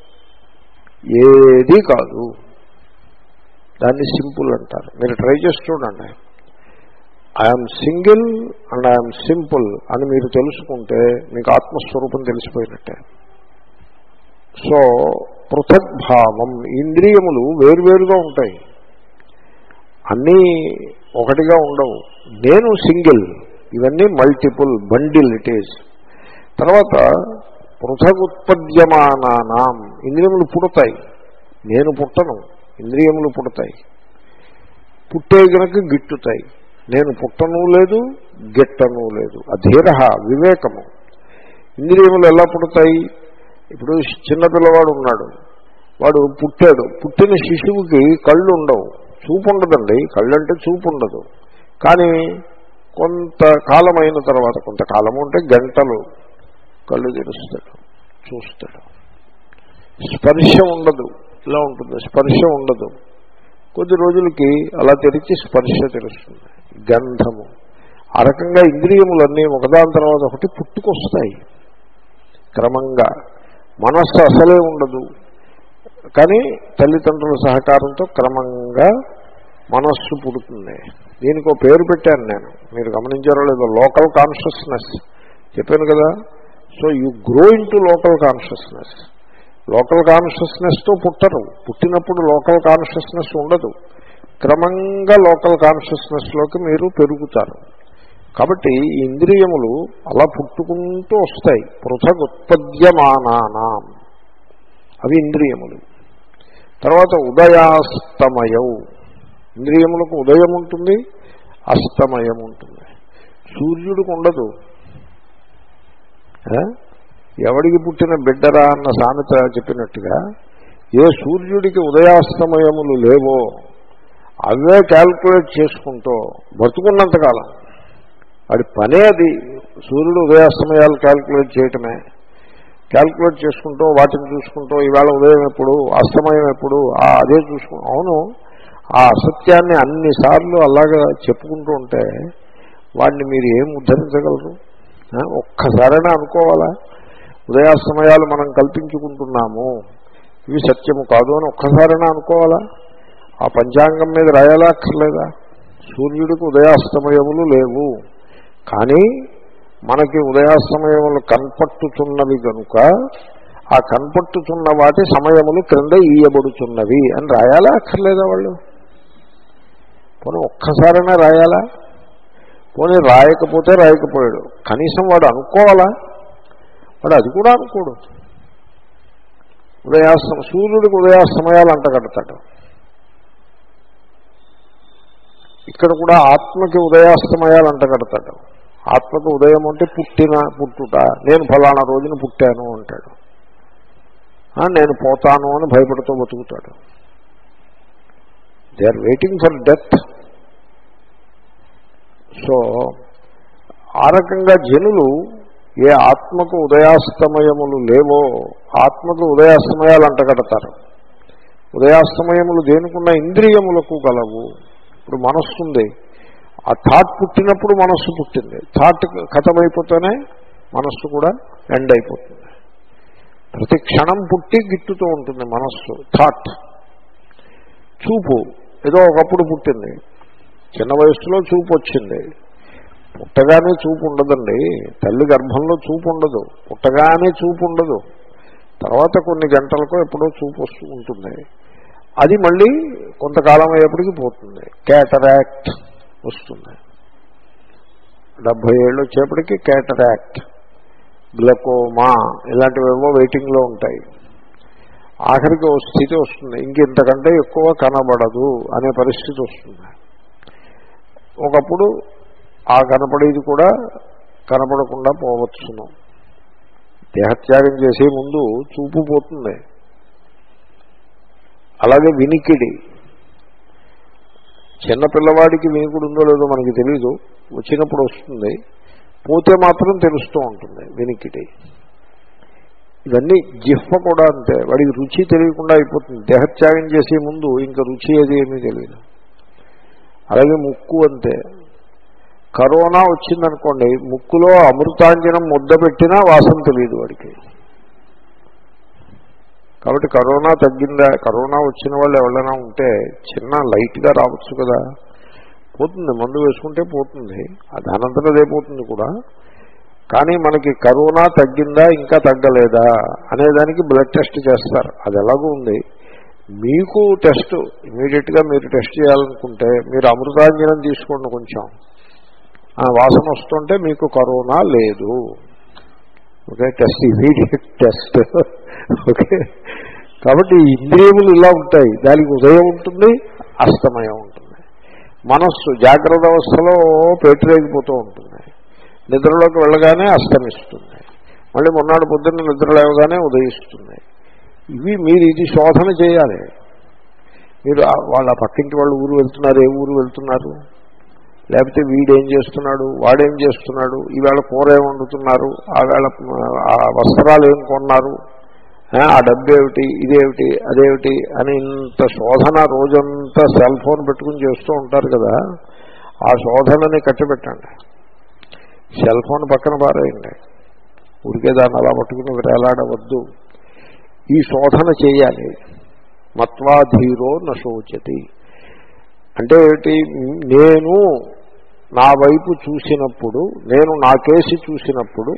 ఏది కాదు. దాన్ని సింపుల్ అంటారు. మీరు ట్రై చేసి చూడండి. I'm single and I'm simple అని మీరు తెలుసుకుంటే మీకు ఆత్మస్వరూపం తెలిసిపోయినట్టే. సో పృథగ్భావం, ఇంద్రియములు వేరువేరుగా ఉంటాయి, అన్నీ ఒకటిగా ఉండవు. నేను సింగిల్, ఇవన్నీ మల్టిపుల్, బండిల్ ఇట్ ఈజ్. తర్వాత పృథగుత్పద్యమానానాం, ఇంద్రియములు పుడతాయి, నేను పుట్టను, ఇంద్రియములు పుడతాయి. పుట్టే గనక గిట్టుతాయి, నేను పుట్టను లేదు, గిట్టను లేదు. అధీర వివేకము. ఇంద్రియములు ఎలా పుడతాయి? ఇప్పుడు చిన్నపిల్లవాడు ఉన్నాడు, వాడు పుట్టాడు. పుట్టిన శిశువుకి కళ్ళు ఉండవు, చూపు ఉండదండి. కళ్ళు అంటే చూపు ఉండదు. కానీ కొంతకాలం అయిన తర్వాత, కొంతకాలము అంటే గంటలు, కళ్ళు తెరుస్తాడు, చూస్తాడు. స్పర్శ ఉండదు, ఇలా ఉంటుంది, స్పర్శ ఉండదు. కొద్ది రోజులకి అలా తెరిచి స్పర్శ తెలుస్తుంది, గంధము. ఆ రకంగా ఇంద్రియములన్నీ ఒకదాని తర్వాత ఒకటి పుట్టుకొస్తాయి క్రమంగా. మనస్సు అసలే ఉండదు, కానీ తల్లిదండ్రుల సహకారంతో క్రమంగా మనస్సు పుడుతుంది. దీనికి ఒక పేరు పెట్టాను నేను, మీరు గమనించారో లేదో, లోకల్ కాన్షియస్నెస్ చెప్పాను కదా. So you grow into local consciousness. Local కాన్షియస్నెస్తో పుట్టరు, పుట్టినప్పుడు లోకల్ కాన్షియస్నెస్ ఉండదు. క్రమంగా లోకల్ కాన్షియస్నెస్లోకి మీరు పెరుగుతారు. కాబట్టి ఈ ఇంద్రియములు అలా పుట్టుకుంటూ వస్తాయి. పృథగుత్పద్యమానానాం, అవి ఇంద్రియములు. తర్వాత ఉదయాస్తమయం, ఇంద్రియములకు ఉదయం ఉంటుంది, అస్తమయం ఉంటుంది. సూర్యుడికి ఉండదు. ఎవడికి పుట్టిన బిడ్డరా అన్న సామెత చెప్పినట్టుగా, ఏ సూర్యుడికి ఉదయాస్తమయములు లేవో అవే క్యాల్కులేట్ చేసుకుంటూ బతుకున్నంతకాలం వాడి పనే అది. సూర్యుడు ఉదయాస్తమయాలు క్యాల్కులేట్ చేయటమే. క్యాల్కులేట్ చేసుకుంటూ వాటిని చూసుకుంటూ ఈవేళ ఉదయం ఎప్పుడు, అస్తమయం ఎప్పుడు, అదే చూసుకుంటూ. అవును, ఆ అసత్యాన్ని అన్నిసార్లు అలాగా చెప్పుకుంటూ ఉంటే వాడిని మీరు ఏం ఉద్ధరించగలరు? ఒక్కసారైనా అనుకోవాలా, ఉదయాస్తమయాలు మనం కల్పించుకుంటున్నాము, ఇవి సత్యము కాదు అని ఒక్కసారైనా అనుకోవాలా? ఆ పంచాంగం మీద రాయాలా అక్కర్లేదా? సూర్యుడికి ఉదయాస్తమయములు లేవు, కానీ మనకి ఉదయాస్తమయములు కనపట్టుచున్నవి కనుక ఆ కనపట్టుచున్న వాటి సమయములు క్రింద ఈయబడుచున్నవి అని రాయాలా అక్కర్లేదా వాళ్ళు? పోనీ ఒక్కసారైనా రాయాలా? పోనీ రాయకపోతే రాయకపోయాడు, కనీసం వాడు అనుకోవాలా? వాడు అది కూడా అనుకోడు. ఉదయాస్తమ సూర్యుడికి ఉదయాస్తమయాలు అంట కడతాడు. ఇక్కడ కూడా ఆత్మకి ఉదయాస్తమయాలు అంట కడతాడు. ఆత్మకు ఉదయం అంటే పుట్టిన పుట్టుట, నేను ఫలానా రోజున పుట్టాను అంటాడు. నేను పోతాను అని భయపడుతూ బతుకుతాడు. They are waiting for death. So ఆ రకంగా జనులు ఏ ఆత్మకు ఉదయాస్తమయములు లేవో ఆత్మకు ఉదయాస్తమయాలు అంటగడతారు. ఉదయాస్తమయములు దేనికున్న ఇంద్రియములకు గలవు. ఇప్పుడు మనస్సు ఉంది, ఆ థాట్ పుట్టినప్పుడు మనస్సు పుట్టింది, థాట్ ఖతమైపోతేనే మనస్సు కూడా ఎండ్ అయిపోతుంది. ప్రతి క్షణం పుట్టి గిట్టుతూ ఉంటుంది మనస్సు, థాట్. చూపు ఏదో ఒకప్పుడు పుట్టింది, చిన్న వయసులో చూపు వచ్చింది. పుట్టగానే చూపు ఉండదండి, తల్లి గర్భంలో చూపు ఉండదు, పుట్టగానే చూపు ఉండదు. తర్వాత కొన్ని గంటలకో ఎప్పుడో చూపు వస్తూ ఉంటుంది. అది మళ్ళీ కొంతకాలం అయ్యేప్పటికీ పోతుంది. క్యాటరాక్ట్ వస్తుంది. డెబ్భై ఏళ్ళు వచ్చేప్పటికీ క్యాటరాక్ట్, గ్లకోమా ఇలాంటివేమో వెయిటింగ్లో ఉంటాయి. ఆఖరికి ఓ స్థితి వస్తుంది, ఇంకెంతకంటే ఎక్కువ కనబడదు అనే పరిస్థితి వస్తుంది. ఒకప్పుడు ఆ కనపడేది కూడా కనపడకుండా పోవచ్చును. దేహత్యాగం చేసే ముందు చూపు పోతుంది. అలాగే వినికిడి, చిన్నపిల్లవాడికి వినికిడి ఉందో లేదో మనకి తెలీదు, వచ్చినప్పుడు వస్తుంది, పోతే మాత్రం తెలుస్తూ ఉంటుంది వినికిడి. ఇవన్నీ జిహ్వ కూడా అంతే, వాడికి రుచి తెలియకుండా అయిపోతుంది. దేహత్యాగం చేసే ముందు ఇంకా రుచి ఏది ఏమీ తెలియదు. అలాగే ముక్కు అంతే. కరోనా వచ్చిందనుకోండి, ముక్కులో అమృతాంజనం ముద్ద పెట్టినా వాసన తెలియదు వాడికి. కాబట్టి కరోనా తగ్గిందా, కరోనా వచ్చిన వాళ్ళు ఎవరైనా ఉంటే చిన్న లైట్గా రావచ్చు కదా, పోతుంది, మందు వేసుకుంటే పోతుంది, దానంతరం అదే పోతుంది కూడా. కానీ మనకి కరోనా తగ్గిందా ఇంకా తగ్గలేదా అనేదానికి బ్లడ్ టెస్ట్ చేస్తారు. అది ఎలాగూ ఉంది. మీకు టెస్ట్ ఇమీడియట్గా మీరు టెస్ట్ చేయాలనుకుంటే మీరు అమృతాంజనం తీసుకోండి, కొంచెం వాసన వస్తుంటే మీకు కరోనా లేదు. Okay, test immediate test. Okay, కాబట్టి ఇంద్రియములు ఇలా ఉంటాయి. దానికి ఉదయం ఉంటుంది, అస్తమయం ఉంటుంది. మనస్సు జాగ్రత్త అవస్థలో పేటరేగిపోతూ ఉంటుంది, నిద్రలోకి వెళ్ళగానే అస్తమిస్తుంది, మళ్ళీ మొన్నటి పొద్దున్న నిద్ర లేవగానే ఉదయిస్తుంది. ఇవి మీరు ఇది శోధన చేయాలి. మీరు వాళ్ళ పక్కింటి వాళ్ళు ఊరు వెళ్తున్నారు, ఏ ఊరు వెళ్తున్నారు, లేకపోతే వీడేం చేస్తున్నాడు, వాడేం చేస్తున్నాడు, ఈవేళ కూర ఏం వండుతున్నారు, ఆవేళ ఆ వస్త్రాలు ఏం కొన్నారు, ఆ డబ్బు ఏమిటి, ఇదేమిటి, అదేమిటి అని ఇంత శోధన రోజంతా సెల్ ఫోన్ పెట్టుకుని చేస్తూ ఉంటారు కదా. ఆ శోధనని కట్టిపెట్టండి, సెల్ ఫోన్ పక్కన పారేయండి, ఉడికే దాన్ని అలా పట్టుకుని వేలాడవద్దు. ఈ శోధన చేయాలి. మత్వాధీరో నశోచతి అంటే ఏమిటి? నేను నా వైపు చూసినప్పుడు, నేను నా కేసి చూసినప్పుడు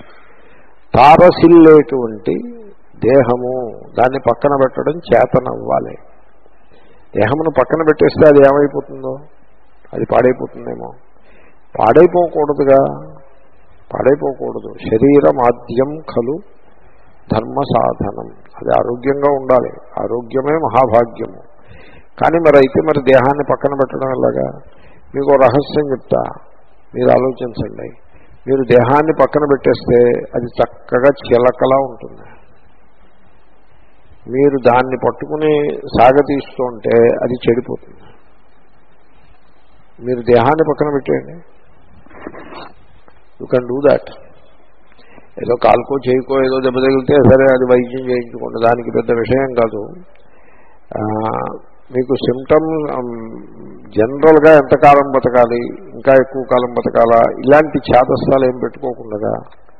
తారసిల్లేటువంటి దేహము దాన్ని పక్కన పెట్టడం చేతనవ్వాలి. దేహమును పక్కన పెట్టేస్తే అది ఏమైపోతుందో, అది పాడైపోతుందేమో. పాడైపోకూడదుగా, పాడైపోకూడదు. శరీరమాద్యం ఖలు ధర్మ సాధనం, అది ఆరోగ్యంగా ఉండాలి. ఆరోగ్యమే మహాభాగ్యము. కానీ మరి అయితే మరి దేహాన్ని పక్కన పెట్టడం ఎలాగా? మీకు రహస్యం చెప్తా, మీరు ఆలోచించండి. మీరు దేహాన్ని పక్కన పెట్టేస్తే అది చక్కగా చిలకలా ఉంటుంది. మీరు దాన్ని పట్టుకుని సాగతీస్తూ ఉంటే అది చెడిపోతుంది. మీరు దేహాన్ని పక్కన పెట్టేయండి. You can do that. ఏదో కాలుకో చేయకో ఏదో దెబ్బ తగిలితే సరే అది వైద్యం చేయించుకోండి, దానికి పెద్ద విషయం కాదు. మీకు సిమ్టమ్ జనరల్గా ఎంతకాలం బతకాలి, ఇంకా ఎక్కువ కాలం బతకాలా, ఇలాంటి ఛాదస్థాలు ఏం పెట్టుకోకుండా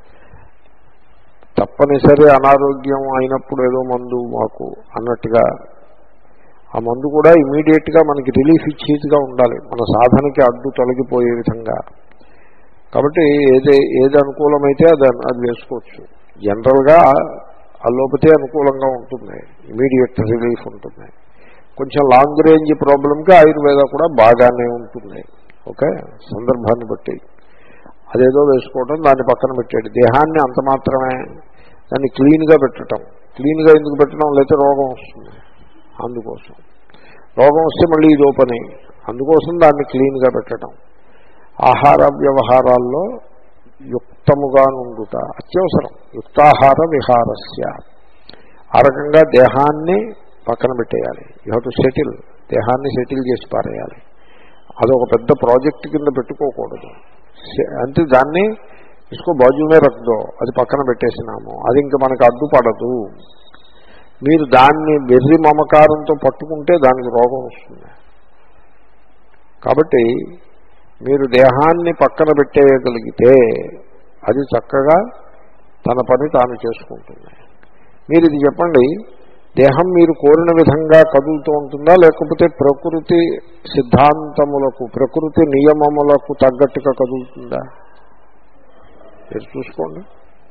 తప్పనిసరి అనారోగ్యం అయినప్పుడు ఏదో మందు మాకు అన్నట్టుగా ఆ మందు కూడా ఇమీడియట్గా మనకి రిలీఫ్ ఇచ్చేదిగా ఉండాలి, మన సాధనకి అడ్డు తొలగిపోయే విధంగా. కాబట్టి ఏది ఏది అనుకూలమైతే అది అది వేసుకోవచ్చు. జనరల్గా అలోపతి అనుకూలంగా ఉంటుంది, ఇమీడియట్ రిలీఫ్ ఉంటుంది. కొంచెం లాంగ్ రేంజ్ ప్రాబ్లంకి ఆయుర్వేద కూడా బాగానే ఉంటుంది. ఓకే, సందర్భాన్ని బట్టి అదేదో వేసుకోవడం, దాన్ని పక్కన పెట్టేది. దేహాన్ని అంత మాత్రమే, దాన్ని క్లీన్గా పెట్టడం. క్లీన్గా ఎందుకు పెట్టడం? లేకపోతే రోగం వస్తుంది, అందుకోసం. రోగం వస్తే మళ్ళీ ఇదో పని, అందుకోసం దాన్ని క్లీన్గా పెట్టడం. ఆహార వ్యవహారాల్లో యుక్తముగా నుండుట అత్యవసరం. యుక్తాహార విహారస్య. ఆ రకంగా దేహాన్ని పక్కన పెట్టేయాలి. You have to settle. దేహాన్ని సెటిల్ చేసి పారేయాలి. అదొక పెద్ద ప్రాజెక్ట్ కింద పెట్టుకోకూడదు. అంటే దాన్ని ఇసుకో బాజుమే రక్దో, అది పక్కన పెట్టేసినాము, అది ఇంకా మనకు అడ్డుపడదు. మీరు దాన్ని వెర్రి మమకారంతో పట్టుకుంటే దానికి రోగం వస్తుంది. కాబట్టి మీరు దేహాన్ని పక్కన పెట్టేయగలిగితే అది చక్కగా తన పని తాను చేసుకుంటుంది. మీరు ఇది చెప్పండి, దేహం మీరు కోరిన విధంగా కదులుతూ ఉంటుందా, లేకపోతే ప్రకృతి సిద్ధాంతములకు ప్రకృతి నియమములకు తగ్గట్టుగా కదులుతుందా? మీరు చూసుకోండి.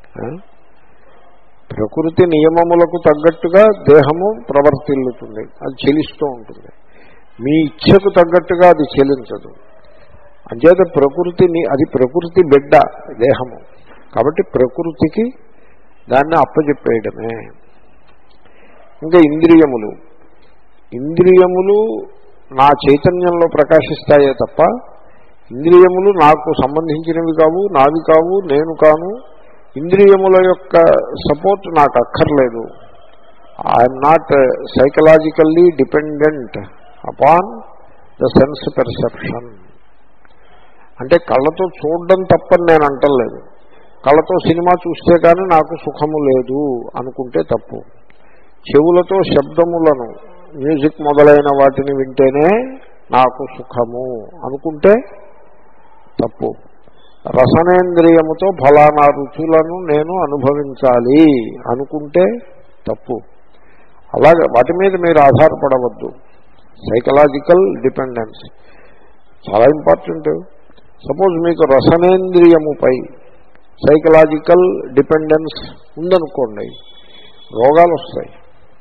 ప్రకృతి నియమములకు తగ్గట్టుగా దేహము ప్రవర్తిల్లుతుంది, అది చెలిస్తూ ఉంటుంది. మీ ఇచ్ఛకు తగ్గట్టుగా అది చెలించదు. అంచేత ప్రకృతిని, అది ప్రకృతి బిడ్డ దేహము, కాబట్టి ప్రకృతికి దాన్ని అప్పచెప్పేయడమే. ఇంకా ఇంద్రియములు ఇంద్రియములు నా చైతన్యంలో ప్రకాశిస్తాయే తప్ప ఇంద్రియములు నాకు సంబంధించినవి కావు, నావి కావు, నేను కాను. ఇంద్రియముల యొక్క సపోర్ట్ నాకు అక్కర్లేదు. I'm not psychologically dependent upon the sense perception. అంటే కళ్ళతో చూడడం తప్పని నేను అంటలేదు. కళ్ళతో సినిమా చూస్తే కానీ నాకు సుఖము లేదు అనుకుంటే తప్పు. చెవులతో శబ్దములను, మ్యూజిక్ మొదలైన వాటిని వింటేనే నాకు సుఖము అనుకుంటే తప్పు. రసనేంద్రియముతో ఫలానా రుచులను నేను అనుభవించాలి అనుకుంటే తప్పు. అలాగే వాటి మీద మీరు ఆధారపడవద్దు. సైకలాజికల్ డిపెండెన్స్ చాలా ఇంపార్టెంట్. సపోజ్ మీకు రసనేంద్రియముపై సైకలాజికల్ డిపెండెన్స్ ఉందనుకోండి, రోగాలు వస్తాయి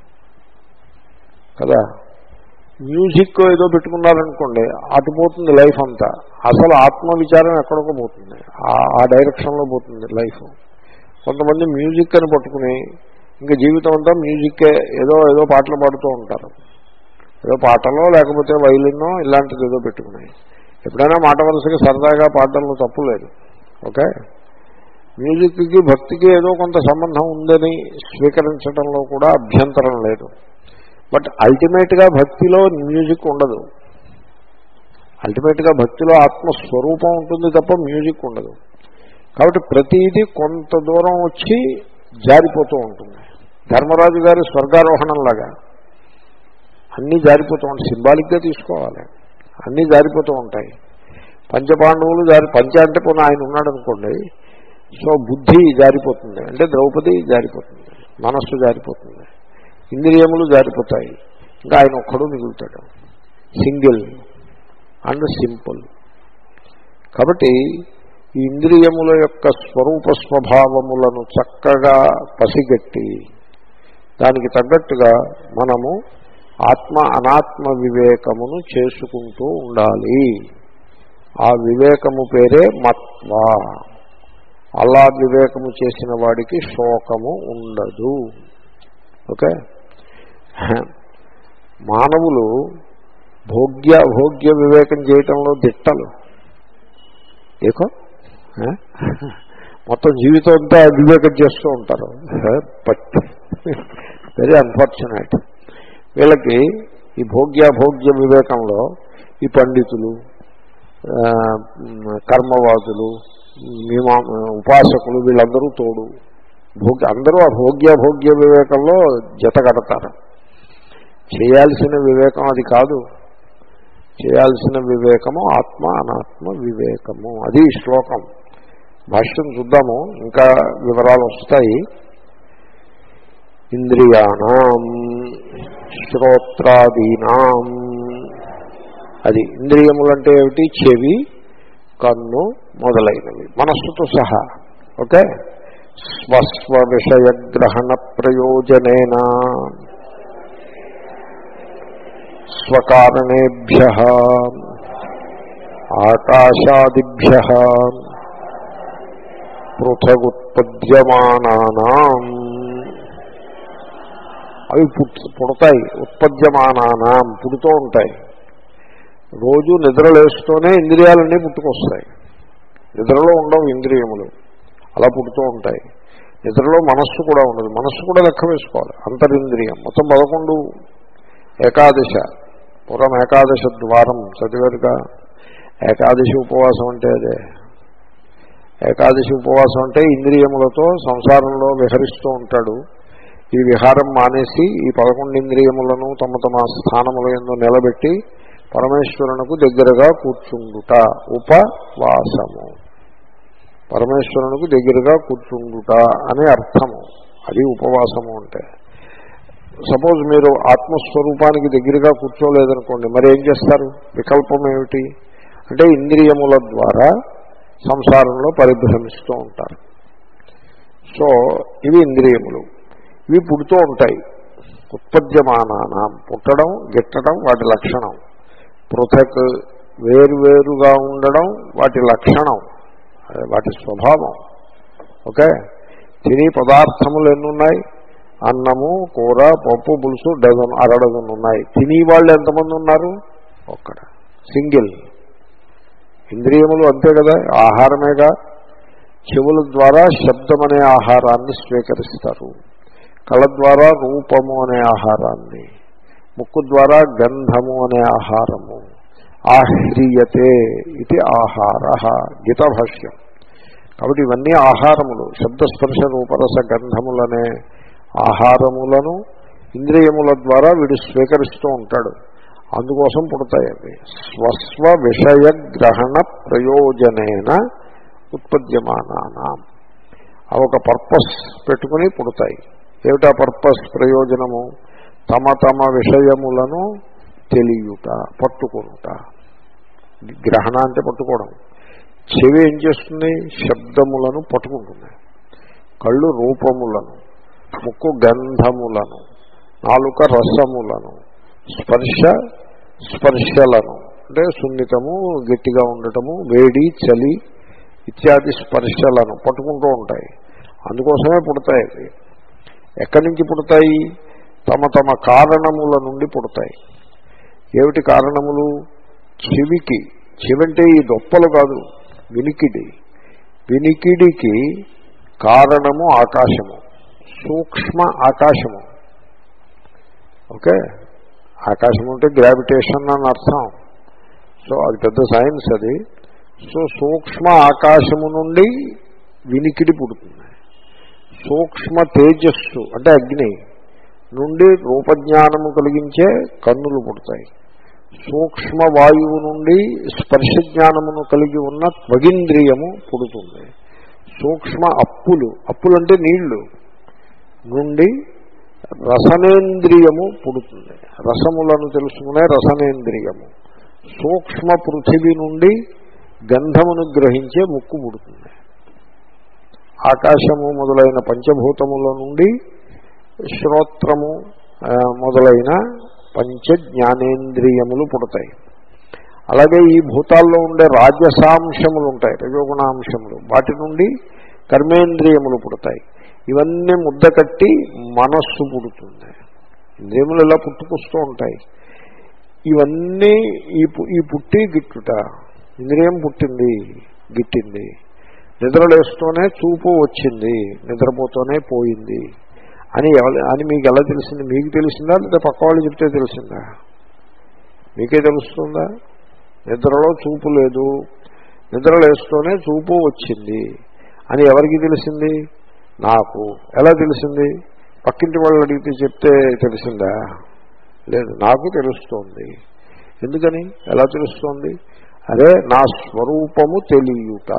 కదా. మ్యూజిక్ ఏదో పెట్టుకున్నారనుకోండి, అటుపోతుంది లైఫ్ అంతా. అసలు ఆత్మవిచారం ఎక్కడికో పోతుంది, ఆ డైరెక్షన్లో పోతుంది లైఫ్. కొంతమంది మ్యూజిక్ అని పట్టుకుని ఇంకా జీవితం అంతా మ్యూజిక్కే, ఏదో ఏదో పాటలు పాడుతూ ఉంటారు. ఏదో పాటలో లేకపోతే వైలిన్నో ఇలాంటిది ఏదో పెట్టుకున్నాయి. ఎప్పుడైనా మాట వరుసగా సరదాగా పాడడంలో తప్పు లేదు. ఓకే, మ్యూజిక్కి భక్తికి ఏదో కొంత సంబంధం ఉందని స్వీకరించడంలో కూడా అభ్యంతరం లేదు. బట్ అల్టిమేట్గా భక్తిలో మ్యూజిక్ ఉండదు. అల్టిమేట్గా భక్తిలో ఆత్మస్వరూపం ఉంటుంది తప్ప మ్యూజిక్ ఉండదు. కాబట్టి ప్రతిదీ కొంత దూరం వచ్చి జారిపోతూ ఉంటుంది. ధర్మరాజు గారి స్వర్గారోహణంలాగా అన్నీ జారిపోతూ ఉంటాయి. సింబాలిక్గా తీసుకోవాలి, అన్నీ జారిపోతూ ఉంటాయి. పంచపాండవులు జారి పంచ అంటే పోనీ ఆయన ఉన్నాడు అనుకోండి, సో బుద్ధి జారిపోతుంది, అంటే ద్రౌపది జారిపోతుంది, మనస్సు జారిపోతుంది, ఇంద్రియములు జారిపోతాయి. ఇంకా ఆయన ఒక్కడు మిగులుతాడు, సింగిల్ అండ్ సింపుల్. కాబట్టి ఈ ఇంద్రియముల యొక్క స్వరూప స్వభావములను చక్కగా పసిగట్టి దానికి తగ్గట్టుగా మనము ఆత్మ అనాత్మ వివేకమును చేసుకుంటూ ఉండాలి. ఆ వివేకము పేరే మత్వ. అలా వివేకము చేసిన వాడికి శోకము ఉండదు. ఓకే, మానవులు భోగ్య భోగ్య వివేకం చేయటంలో దిట్టలు. ఏకో మొత్తం జీవితం అంతా వివేకం చేస్తూ ఉంటారు. But very unfortunate. వీళ్ళకి ఈ భోగ్య భోగ్య వివేకంలో ఈ పండితులు, కర్మవాదులు, మీమా ఉపాసకులు వీళ్ళందరూ తోడు. భోగ్య అందరూ ఆ భోగ్య భోగ్య వివేకంలో జత కడతారు. చేయాల్సిన వివేకం అది కాదు. చేయాల్సిన వివేకము ఆత్మ అనాత్మ వివేకము. అది శ్లోకం. భాష్యం చూద్దాము, ఇంకా వివరాలు వస్తాయి. ఇంద్రియాణం శ్రోత్రాదీనాం, అది ఇంద్రియములంటే ఏమిటి? చెవి, కన్ను మొదలైనవి, మనస్సుతో సహా. ఓకే, స్వస్వ విషయగ్రహణ ప్రయోజనేన స్వకారణేభ్యః ఆకాశాదిభ్యః పృథగుత్పద్యమానానాం, అవి పుడతాయి. ఉత్పద్యమానానాం, పుడుతూ ఉంటాయి. రోజు నిద్రలేస్తూనే ఇంద్రియాలన్నీ పుట్టుకొస్తాయి. నిద్రలో ఉండవు ఇంద్రియములు, అలా పుడుతూ ఉంటాయి. నిద్రలో మనస్సు కూడా ఉండదు, మనస్సు కూడా లెక్క వేసుకోవాలి. అంతరింద్రియం మొత్తం పదకొండు, ఏకాదశ, పూర్వం ఏకాదశ ద్వారం చదివారుగా. ఏకాదశి ఉపవాసం అంటే అదే. ఏకాదశి ఉపవాసం అంటే ఇంద్రియములతో సంసారంలో విహరిస్తూ ఉంటాడు. ఈ విహారం మానేసి ఈ పదకొండు ఇంద్రియములను తమ తమ స్థానముల యందు నిలబెట్టి పరమేశ్వరునకు దగ్గరగా కూర్చుండుట ఉపవాసము. పరమేశ్వరునకు దగ్గరగా కూర్చుండుట అనే అర్థము, అది ఉపవాసము అంటే. సపోజ్ మీరు ఆత్మస్వరూపానికి దగ్గరగా కూర్చోలేదనుకోండి, మరి ఏం చేస్తారు? వికల్పం ఏమిటి అంటే ఇంద్రియముల ద్వారా సంసారంలో పరిభ్రమిస్తూ ఉంటారు. సో ఇవి ఇంద్రియములు, ఇవి పుడుతూ ఉంటాయి. ఉత్పద్యమానానాం, పుట్టడం గిట్టడం వాటి లక్షణం. పృథక్, వేరువేరుగా ఉండడం వాటి లక్షణం, వాటి స్వభావం. ఓకే, తిని పదార్థములు ఎన్నున్నాయి? అన్నము, కూర, పప్పు, పులుసు డజన్ అరడజన్ ఉన్నాయి. తిని వాళ్ళు ఎంతమంది ఉన్నారు? ఒక్కడ, సింగిల్. ఇంద్రియములు అంతే కదా, ఆహారమేగా. చెవుల ద్వారా శబ్దం అనే ఆహారాన్ని స్వీకరిస్తారు, కళ్ళ ద్వారా రూపము అనే ఆహారాన్ని, ముక్కు ద్వారా గంధము అనే ఆహారము. ఆహ్రియతే ఇది ఆహార, గీతాభాష్యం. కాబట్టి ఇవన్నీ ఆహారములు. శబ్దస్పర్శ రూపరస గంధములనే ఆహారములను ఇంద్రియముల ద్వారా వీడు స్వీకరిస్తూ ఉంటాడు. అందుకోసం పుడతాయి అవి. స్వస్వ విషయ గ్రహణ ప్రయోజనేన ఉత్పద్యమానానాం, అవి ఒక పర్పస్ పెట్టుకుని పుడతాయి. ఏమిటా పర్పస్, ప్రయోజనము? తమ తమ విషయములను తెలియుట, పట్టుకొనుట. గ్రహణ అంటే పట్టుకోవడం. చెవి ఏం చేస్తుంది? శబ్దములను పట్టుకుంటుంది. కళ్ళు రూపములను, ముక్కు గంధములను, నాలుక రసములను, స్పర్శ స్పర్శలను అంటే సున్నితము, గట్టిగా ఉండటము, వేడి, చలి ఇత్యాది స్పర్శలను పట్టుకుంటూ ఉంటాయి. అందుకోసమే పుడతాయి అవి. ఎక్కడి నుంచి పుడతాయి? తమ తమ కారణముల నుండి పుడతాయి. ఏమిటి కారణములు? చెవికి, చెవంటే ఈ దొప్పలు కాదు, వినికిడి. వినికిడికి కారణము ఆకాశము, సూక్ష్మ ఆకాశము. ఓకే, ఆకాశం అంటే గ్రావిటేషన్ అని అర్థం. సో అది పెద్ద సైన్స్ అది. సో సూక్ష్మ ఆకాశము నుండి వినికిడి పుడుతుంది. సూక్ష్మ తేజస్సు అంటే అగ్ని నుండి రూపజ్ఞానము కలిగించే కన్నులు పుడతాయి. సూక్ష్మ వాయువు నుండి స్పర్శ జ్ఞానమును కలిగి ఉన్న త్వగింద్రియము పుడుతుంది. సూక్ష్మ అప్పులు, అప్పులు అంటే నీళ్లు నుండి రసనేంద్రియము పుడుతుంది. రసములను తెలుసుకునే రసనేంద్రియము. సూక్ష్మ పృథివీ నుండి గంధమును గ్రహించే ముక్కు పుడుతుంది. ఆకాశము మొదలైన పంచభూతముల నుండి శ్రోత్రము మొదలైన పంచ జ్ఞానేంద్రియములు పుడతాయి. అలాగే ఈ భూతాల్లో ఉండే రాజసాంశములు ఉంటాయి, రజోగుణాంశములు, వాటి నుండి కర్మేంద్రియములు పుడతాయి. ఇవన్నీ ముద్ద కట్టి మనస్సు పుడుతుంది. ఇంద్రియములు ఇలా పుట్టుకొస్తూ ఉంటాయి. ఇవన్నీ ఈ ఈ పుట్టి గిట్టుట. ఇంద్రియం పుట్టింది, గిట్టింది. నిద్రలేస్తూనే చూపు వచ్చింది, నిద్రపోతూనే పోయింది అని అని మీకు ఎలా తెలిసింది? మీకు తెలిసిందా లేదా పక్క వాళ్ళు చెప్తే తెలిసిందా? మీకే తెలుస్తుందా? నిద్రలో చూపు లేదు, నిద్రలేస్తూనే చూపు వచ్చింది అని ఎవరికి తెలిసింది? నాకు. ఎలా తెలిసింది? పక్కింటి వాళ్ళు అడిగితే చెప్తే తెలిసిందా? లేదు, నాకు తెలుస్తోంది. ఎందుకని? ఎలా తెలుస్తోంది? అరే నా స్వరూపము తెలియుట,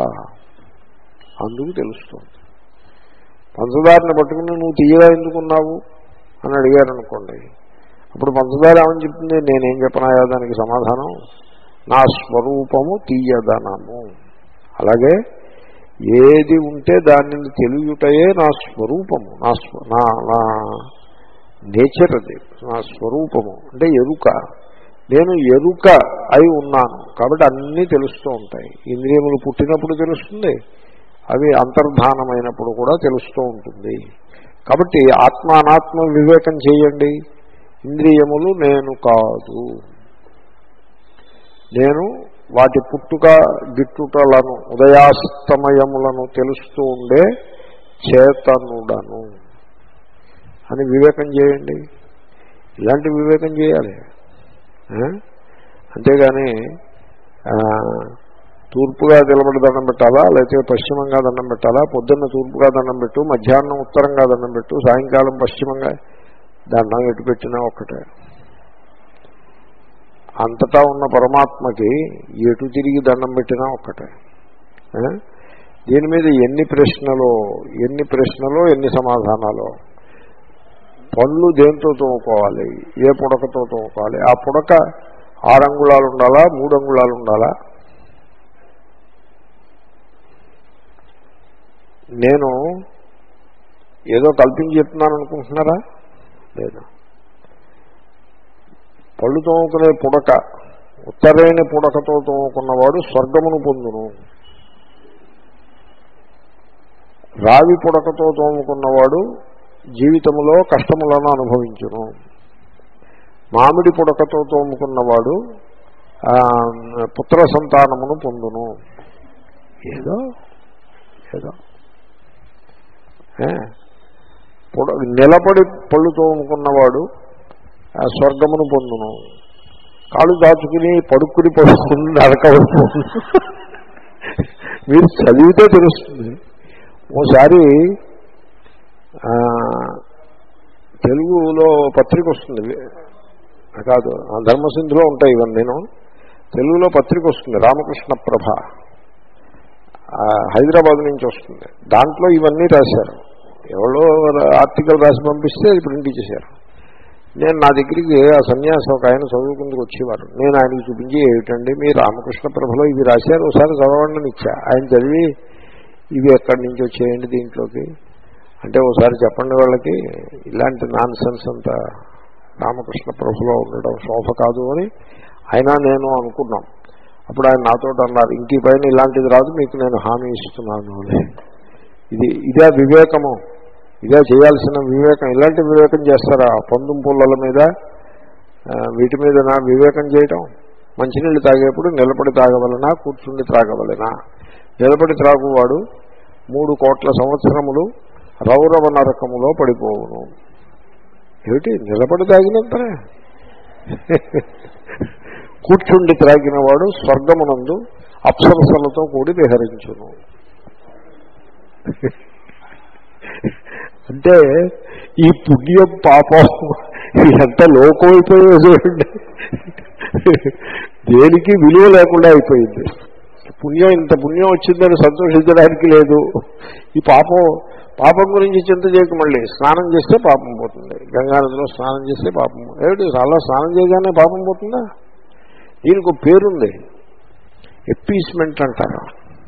అందుకు తెలుస్తోంది. పంచదారని పట్టుకుని నువ్వు తీయగా ఎందుకున్నావు అని అడిగారు అనుకోండి, అప్పుడు పంచదార ఏమని చెప్తుంది? నేనేం చెప్పనాయా దానికి సమాధానం? నా స్వరూపము తీయదనము. అలాగే ఏది ఉంటే దానిని తెలియుటయే నా స్వరూపము, నా నా నా నేచర్. అది నా స్వరూపము అంటే ఎరుక. నేను ఎరుక అయి ఉన్నాను కాబట్టి అన్నీ తెలుస్తూ ఉంటాయి. ఇంద్రియములు పుట్టినప్పుడు తెలుస్తుంది, అవి అంతర్ధానమైనప్పుడు కూడా తెలుస్తూ ఉంటుంది. కాబట్టి ఆత్మ అనాత్మ వివేకం చేయండి. ఇంద్రియములు నేను కాదు, నేను వాటి పుట్టుక గిట్టుటలను ఉదయాస్తమయములను తెలుస్తూ ఉండే చేతనుడను అని వివేకం చేయండి. ఇలాంటి వివేకం చేయాలి. అంతేగాని తూర్పుగా నిలబడి దండం పెట్టాలా, లేకపోతే పశ్చిమంగా దండం పెట్టాలా, పొద్దున్న తూర్పుగా దండం పెట్టు, మధ్యాహ్నం ఉత్తరంగా దండం పెట్టు, సాయంకాలం పశ్చిమంగా దండం ఎటు పెట్టినా ఒక్కటే. అంతటా ఉన్న పరమాత్మకి ఎటు తిరిగి దండం పెట్టినా ఒక్కటే. దీని మీద ఎన్ని ప్రశ్నలో ఎన్ని ప్రశ్నలో ఎన్ని సమాధానాలు. పళ్ళు దేంతో తోముకోవాలి, ఏ పుడకతో తోముకోవాలి, ఆ పుడక ఆరు అంగుళాలు ఉండాలా, మూడు అంగుళాలు ఉండాలా. నేను ఏదో కల్పించి చెప్తున్నాను అనుకుంటున్నారా? లేదు. పళ్ళు తోముకునే పుడక ఉత్తరైన పుడకతో తోముకున్నవాడు స్వర్గమును పొందును, రావి పుడకతో తోముకున్నవాడు జీవితంలో కష్టములను అనుభవించును, మామిడి పుడకతో తోముకున్నవాడు పుత్ర సంతానమును పొందును. ఏదో ఏదో పుడ నిలబడి పళ్ళు తోముకున్నవాడు స్వర్గమును పొందును, కాళ్ళు దాచుకుని పడుకుని పడుకుని నరకవచ్చు. మీరు చదివితే తెలుస్తుంది. ఓసారి తెలుగులో పత్రిక వస్తుంది కాదు, ధర్మసింధులో ఉంటాయి ఇవన్నీ. నేను తెలుగులో పత్రిక వస్తుంది, రామకృష్ణ ప్రభ, హైదరాబాద్ నుంచి వస్తుంది. దాంట్లో ఇవన్నీ రాశారు. ఎవరో ఆర్టికల్ రాసి పంపిస్తే అది ప్రింట్ చేశారు. నేను నా దగ్గరికి ఆ సన్యాసి ఒక ఆయన చదువుకుందుకు వచ్చేవారు. నేను ఆయనకి చూపించి, ఏమిటండి మీ రామకృష్ణ ప్రభలో ఇవి రాశారు, ఒకసారి చదవండి అని ఇచ్చా. ఆయన చదివి ఇవి ఎక్కడి నుంచి వచ్చేయండి దీంట్లోకి అంటే, ఒకసారి చెప్పండి వాళ్ళకి, ఇలాంటి నాన్ సెన్స్ అంతా రామకృష్ణ ప్రభులో ఉండడం శోభ కాదు అని ఆయన నేను అనుకున్నాం. అప్పుడు ఆయన నాతో అన్నారు, ఇంటి పైన ఇలాంటిది రాదు, మీకు నేను హామీ ఇస్తున్నాను అని. ఇది ఇదే వివేకము, ఇదే చేయాల్సిన వివేకం. ఇలాంటి వివేకం చేస్తారా? పందుం పుల్లల మీద వీటి మీద నా వివేకం చేయటం. మంచినీళ్ళు తాగేప్పుడు నిలబడి తాగవలనా, కూర్చుండి త్రాగవలనా? నిలబడి త్రాగువాడు మూడు కోట్ల సంవత్సరములు రౌరవ నరకములో పడిపోవును. ఏమిటి నిలబడి తాగినంతనే? కూర్చుండి త్రాగిన వాడు స్వర్గమునందు అప్సరసలతో కూడి విహరించును. అంటే ఈ పుణ్యం పాపం ఎంత లోకమైపోయే చూడండి, దేనికి విలువ లేకుండా అయిపోయింది. పుణ్యం ఇంత పుణ్యం వచ్చిందని సంతోషించడానికి లేదు. ఈ పాపం పాపం గురించి చింత చేయక మళ్ళీ స్నానం చేస్తే పాపం పోతుంది, గంగానదిలో స్నానం చేస్తే పాపం. ఏమిటి అలా స్నానం చేయగానే పాపం పోతుందా? దీనికి ఒక పేరుంది, ఎప్పీస్మెంట్ అంటారు.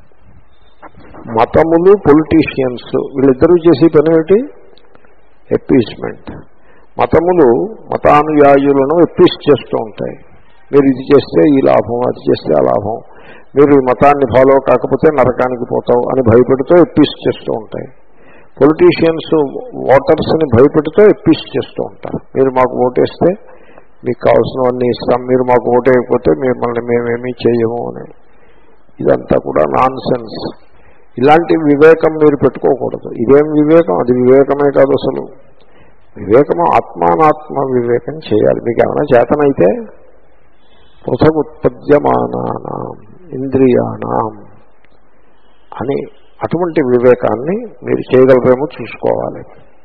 మతములు పొలిటీషియన్స్ వీళ్ళిద్దరూ చేసే పని ఏమిటి? ఎప్పీస్మెంట్. మతములు మతానుయాయులను ఎప్పీస్ చేస్తూ ఉంటాయి. మీరు ఇది చేస్తే ఈ లాభం, అది చేస్తే ఆ లాభం, మీరు ఈ మతాన్ని ఫాలో కాకపోతే నరకానికి పోతావు అని భయపెడుతూ ఎప్పీస్ చేస్తూ ఉంటాయి. పొలిటీషియన్స్ ఓటర్స్ని భయపెడుతూ ఎప్పీస్ చేస్తూ ఉంటారు. మీరు మాకు ఓటేస్తే మీకు కావాల్సినవన్నీ ఇస్తాం, మీరు మాకు ఓటేయకపోతే మిమ్మల్ని మేమేమీ చేయము అని. ఇదంతా కూడా నాన్ సెన్స్. ఇలాంటి వివేకం మీరు పెట్టుకోకూడదు. ఇదేం వివేకం? అది వివేకమే కాదు అసలు. వివేకము ఆత్మానాత్మ వివేకం చేయాలి. మీకు ఏమైనా చేతనైతే పృథగుత్పద్యమానానాం ఇంద్రియాణం అని అటువంటి వివేకాన్ని మీరు చేయగలరేమో చూసుకోవాలి.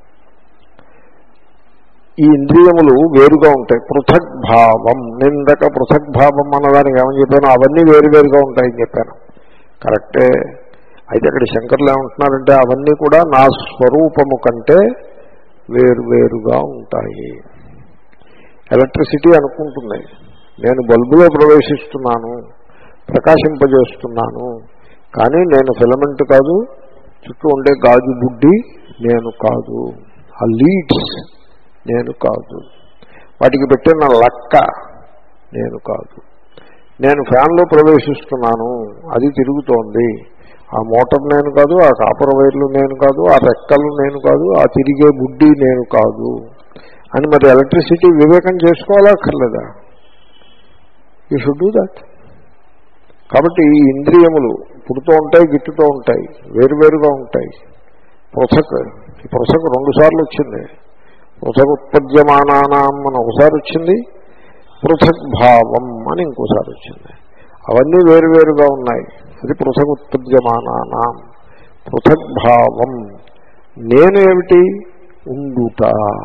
ఈ ఇంద్రియములు వేరుగా ఉంటాయి. పృథగ్భావం, నిందక పృథగ్భావం అన్నదానికి ఏమని చెప్పాను, అవన్నీ వేరువేరుగా ఉంటాయని చెప్పాను. కరెక్టే. అయితే అక్కడ శంకర్లు ఏమంటున్నారంటే అవన్నీ కూడా నా స్వరూపము కంటే వేరువేరుగా ఉంటాయి. ఎలక్ట్రిసిటీ అనుకుంటుంది నేను బల్బులో ప్రవేశిస్తున్నాను, ప్రకాశింపజేస్తున్నాను, కానీ నేను ఫిలమెంట్ కాదు, చుట్టూ ఉండే గాజు బుడ్డి నేను కాదు, ఆ లీడ్స్ నేను కాదు, వాటికి పెట్టిన లక్క నేను కాదు. నేను ఫ్యాన్లో ప్రవేశిస్తున్నాను, అది తిరుగుతోంది, ఆ మోటార్ నేను కాదు, ఆ కాపర్ వైర్లు నేను కాదు, ఆ రెక్కలు నేను కాదు, ఆ తిరిగే బుడ్డి నేను కాదు అని మరి ఎలక్ట్రిసిటీ వివేకం చేసుకోవాలా అక్కర్లేదా? You should do that. కాబట్టి ఈ ఇంద్రియములు పుడుతూ ఉంటాయి, గిట్టుతూ ఉంటాయి, వేరువేరుగా ఉంటాయి. పృథక్, ఈ పృథక్ రెండు సార్లు వచ్చింది. పృథక్ ఉత్పద్యమానానాం అని ఒకసారి వచ్చింది, పృథక్ భావం అని ఇంకోసారి వచ్చింది. అవన్నీ వేరువేరుగా ఉన్నాయి. అది పృథక్ ఉత్పద్యమానానాం. పృథక్ భావం నేను ఏమిటి? ఉండుట.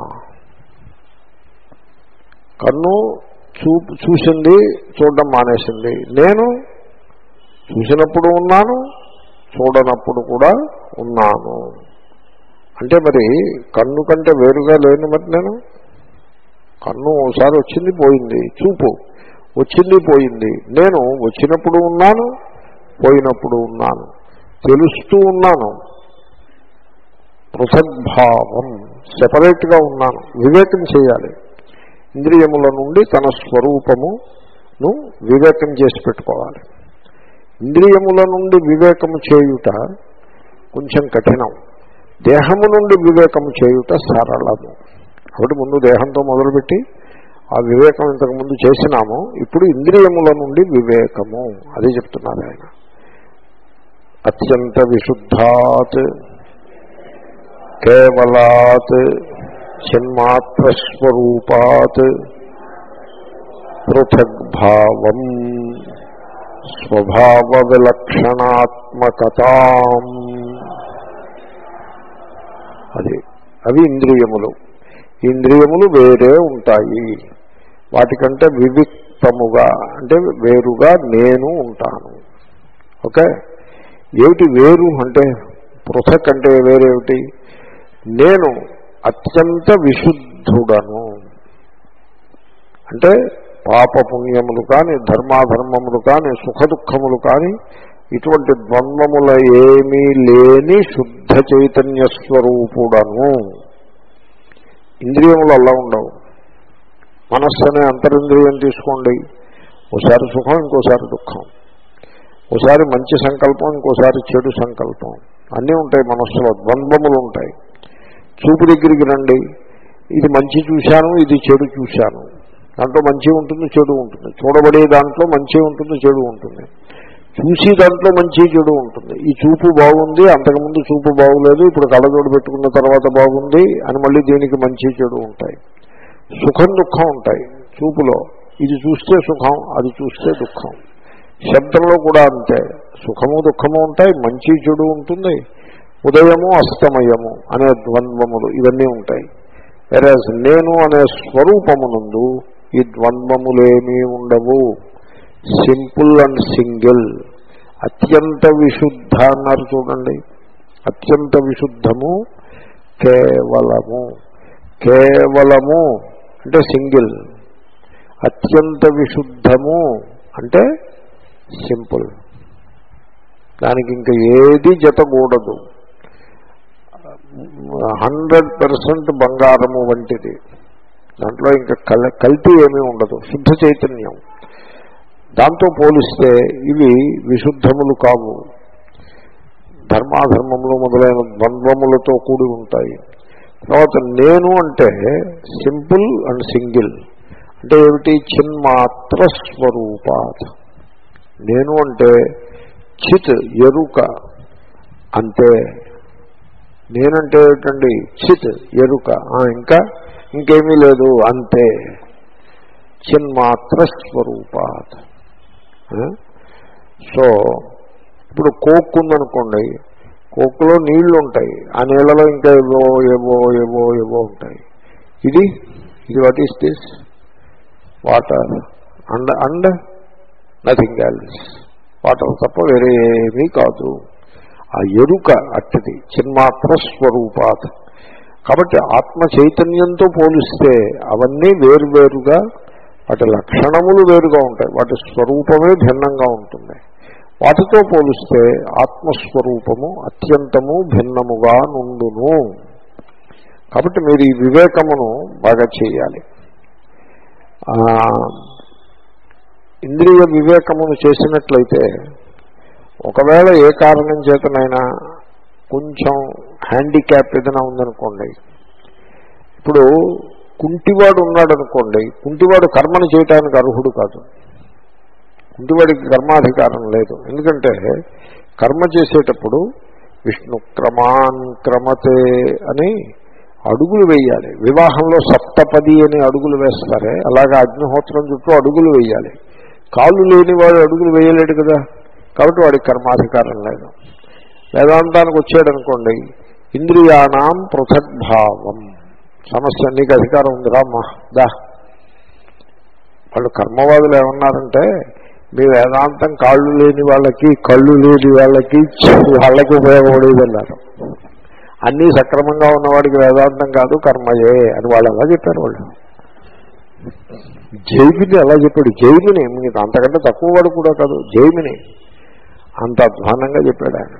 కన్ను చూ చూసింది, చూడడం మానేసింది. నేను చూసినప్పుడు ఉన్నాను, చూడనప్పుడు కూడా ఉన్నాను. అంటే మరి కన్ను కంటే వేరుగా లేను. మరి నేను కన్ను ఒకసారి వచ్చింది పోయింది, చూపు వచ్చింది పోయింది. నేను వచ్చినప్పుడు ఉన్నాను, పోయినప్పుడు ఉన్నాను, తెలుస్తూ ఉన్నాను. పృథగ్భావం, సెపరేట్గా ఉన్నాను. వివేకం చేయాలి. ఇంద్రియముల నుండి తన స్వరూపమును వివేకం చేసి పెట్టుకోవాలి. ఇంద్రియముల నుండి వివేకము చేయుట కొంచెం కఠినం, దేహము నుండి వివేకము చేయుట సరళము. కాబట్టి ముందు దేహంతో మొదలుపెట్టి ఆ వివేకం ఇంతకుముందు చేసినాము. ఇప్పుడు ఇంద్రియముల నుండి వివేకము, అదే చెప్తున్నారు ఆయన. అత్యంత విశుద్ధాత్ కేవలాత్ చిన్మాత్రస్వరూపాత్ పృథగ్భావం స్వభావ విలక్షణాత్మకతాం. అది అవి ఇంద్రియములు. ఇంద్రియములు వేరే ఉంటాయి. వాటికంటే వివిక్తముగా అంటే వేరుగా నేను ఉంటాను. ఓకే, ఏమిటి వేరు అంటే? పృథక్ అంటే వేరేమిటి? నేను అత్యంత విశుద్ధుడను. అంటే పాపపుణ్యములు కానీ, ధర్మాధర్మములు కానీ, సుఖదుఖములు కానీ, ఇటువంటి ద్వంద్వముల ఏమీ లేని శుద్ధ చైతన్య స్వరూపుడను. ఇంద్రియములు అలా ఉండవు. మనస్సు అనే అంతరింద్రియం తీసుకోండి, ఓసారి సుఖం, ఇంకోసారి దుఃఖం, ఓసారి మంచి సంకల్పం, ఇంకోసారి చెడు సంకల్పం, అన్నీ ఉంటాయి. మనస్సులో ద్వంద్వములు ఉంటాయి. చూపు దగ్గరికి రండి, ఇది మంచి చూశాను, ఇది చెడు చూశాను. దాంట్లో మంచి ఉంటుంది, చెడు ఉంటుంది. చూడబడే దాంట్లో మంచి ఉంటుంది, చెడు ఉంటుంది. చూసి దాంట్లో మంచి చెడు ఉంటుంది. ఈ చూపు బాగుంది, అంతకుముందు చూపు బాగులేదు, ఇప్పుడు కళ్ళజోడు పెట్టుకున్న తర్వాత బాగుంది అని మళ్ళీ దీనికి మంచి చెడు ఉంటాయి. సుఖం దుఃఖం ఉంటాయి చూపులో. ఇది చూస్తే సుఖం, అది చూస్తే దుఃఖం. శబ్దంలో కూడా అంతే, సుఖము దుఃఖము ఉంటాయి, మంచి చెడు ఉంటుంది, ఉదయము అస్తమయము అనే ద్వంద్వములు ఇవన్నీ ఉంటాయి. వెరాజ్ నేను అనే స్వరూపమునందు ఈ ద్వంద్వములేమీ ఉండవు. Simple and single. అత్యంత విశుద్ధ అన్నారు చూడండి. అత్యంత విశుద్ధము, కేవలము. కేవలము అంటే సింగిల్, అత్యంత విశుద్ధము అంటే సింపుల్. దానికి ఇంకా ఏది జతకూడదు. హండ్రెడ్ పర్సెంట్ బంగారము వంటిది. దాంట్లో ఇంకా కల్ కల్తీ ఏమీ ఉండదు. శుద్ధ చైతన్యం. దాంతో పోలిస్తే ఇవి విశుద్ధములు కావు. ధర్మాధర్మములు మొదలైన ద్వంద్వములతో కూడి ఉంటాయి. తర్వాత నేను అంటే సింపుల్ అండ్ సింగిల్. అంటే ఏమిటి? చిన్మాత్ర స్వరూపాత్. నేను అంటే చిత్, ఎరుక, అంతే. నేనంటే ఏమిటండి? చిత్, ఎరుక, ఇంకా ఇంకేమీ లేదు, అంతే. చిన్మాత్ర స్వరూపాత్. సో ఇప్పుడు కోక్ ఉందనుకోండి, కోక్లో నీళ్లు ఉంటాయి, ఆ నీళ్లలో ఇంకా ఏవో ఏవో ఏవో ఏవో ఉంటాయి. ఇది ఇది what is this? Water and and nothing else. Water తప్ప వేరే ఏమీ కాదు. ఆ ఎరుక అట్టది, చిన్మాత్ర స్వరూపాత్. కాబట్టి ఆత్మ చైతన్యంతో పోలిస్తే అవన్నీ వేరువేరుగా, వాటి లక్షణములు వేరుగా ఉంటాయి, వాటి స్వరూపమే భిన్నంగా ఉంటుంది. వాటితో పోలిస్తే ఆత్మస్వరూపము అత్యంతము భిన్నముగా నుండును. కాబట్టి మీరు ఈ వివేకమును బాగా చేయాలి. ఇంద్రియ వివేకమును చేసినట్లయితే ఒకవేళ ఏ కారణం చేతనైనా కొంచెం హ్యాండిక్యాప్ ఏదైనా ఉందనుకోండి, ఇప్పుడు కుంటివాడు ఉన్నాడు అనుకోండి, కుంటివాడు కర్మను చేయటానికి అర్హుడు కాదు. కుంటివాడికి కర్మాధికారం లేదు. ఎందుకంటే కర్మ చేసేటప్పుడు విష్ణు క్రమాన్ క్రమతే అని అడుగులు వేయాలి. వివాహంలో సప్తపది అని అడుగులు వేస్తారే, అలాగే అగ్నిహోత్రం చుట్టూ అడుగులు వేయాలి. కాళ్ళు లేని వాడు అడుగులు వేయలేడు కదా, కాబట్టి వాడికి కర్మాధికారం లేదు. వేదాంతానికి వచ్చాడనుకోండి, ఇంద్రియాణం పృథగ్భావం సమస్య, నీకు అధికారం ఉంది రామ్మా దా. వాళ్ళు కర్మవాదులు ఏమన్నారంటే, మీ వేదాంతం కాళ్ళు లేని వాళ్ళకి కళ్ళు లేని వాళ్ళకి వాళ్ళకి ఉపయోగపడేది అన్నారు. అన్నీ సక్రమంగా ఉన్నవాడికి వేదాంతం కాదు కర్మయే అని వాళ్ళు ఎలా చెప్పారు. వాళ్ళు జైమిని అలా చెప్పాడు. జైమిని మీకు అంతకంటే తక్కువ వాడు కూడా కాదు, జైమిని అంత అధ్వానంగా చెప్పాడు ఆయన.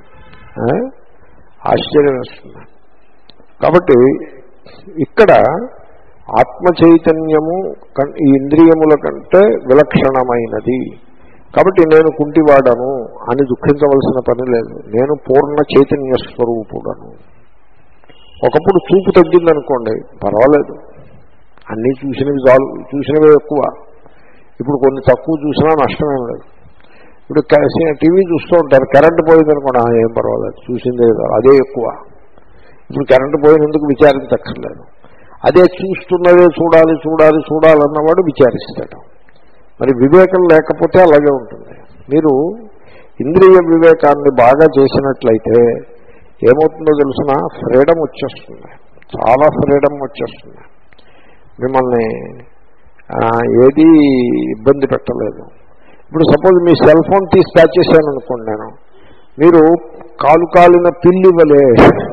ఆశ్చర్యం వేస్తుంది. కాబట్టి ఇక్కడ ఆత్మ చైతన్యము ఈ ఇంద్రియముల కంటే విలక్షణమైనది. కాబట్టి నేను కుంటివాడను అని దుఃఖించవలసిన పని లేదు. నేను పూర్ణ చైతన్య స్వరూపుడను. ఒకప్పుడు చూపు తగ్గిందనుకోండి, పర్వాలేదు, అన్నీ చూసినవి చాలు, చూసినవే ఎక్కువ. ఇప్పుడు కొన్ని తక్కువ చూసినా నష్టమేం లేదు. ఇప్పుడు టీవీ చూస్తూ ఉంటారు, కరెంటు పోయిందనుకోండి, ఏం పర్వాలేదు, చూసిందే అదే ఎక్కువ. ఇప్పుడు కరెంటు పోయినందుకు విచారించక్కర్లేదు. అదే చూస్తున్నదే చూడాలి చూడాలి చూడాలన్నవాడు విచారిస్తాడు. మరి వివేకం లేకపోతే అలాగే ఉంటుంది. మీరు ఇంద్రియ వివేకాన్ని బాగా చేసినట్లయితే ఏమవుతుందో తెలుసిన, ఫ్రీడమ్ వచ్చేస్తుంది, చాలా ఫ్రీడమ్ వచ్చేస్తుంది. మిమ్మల్ని ఏది ఇబ్బంది పెట్టలేదు. ఇప్పుడు సపోజ్ మీ సెల్ ఫోన్ తీసి స్టార్ట్ చేశాను అనుకోండి, నేను మీరు కాలు కాలిన పిల్లి వలే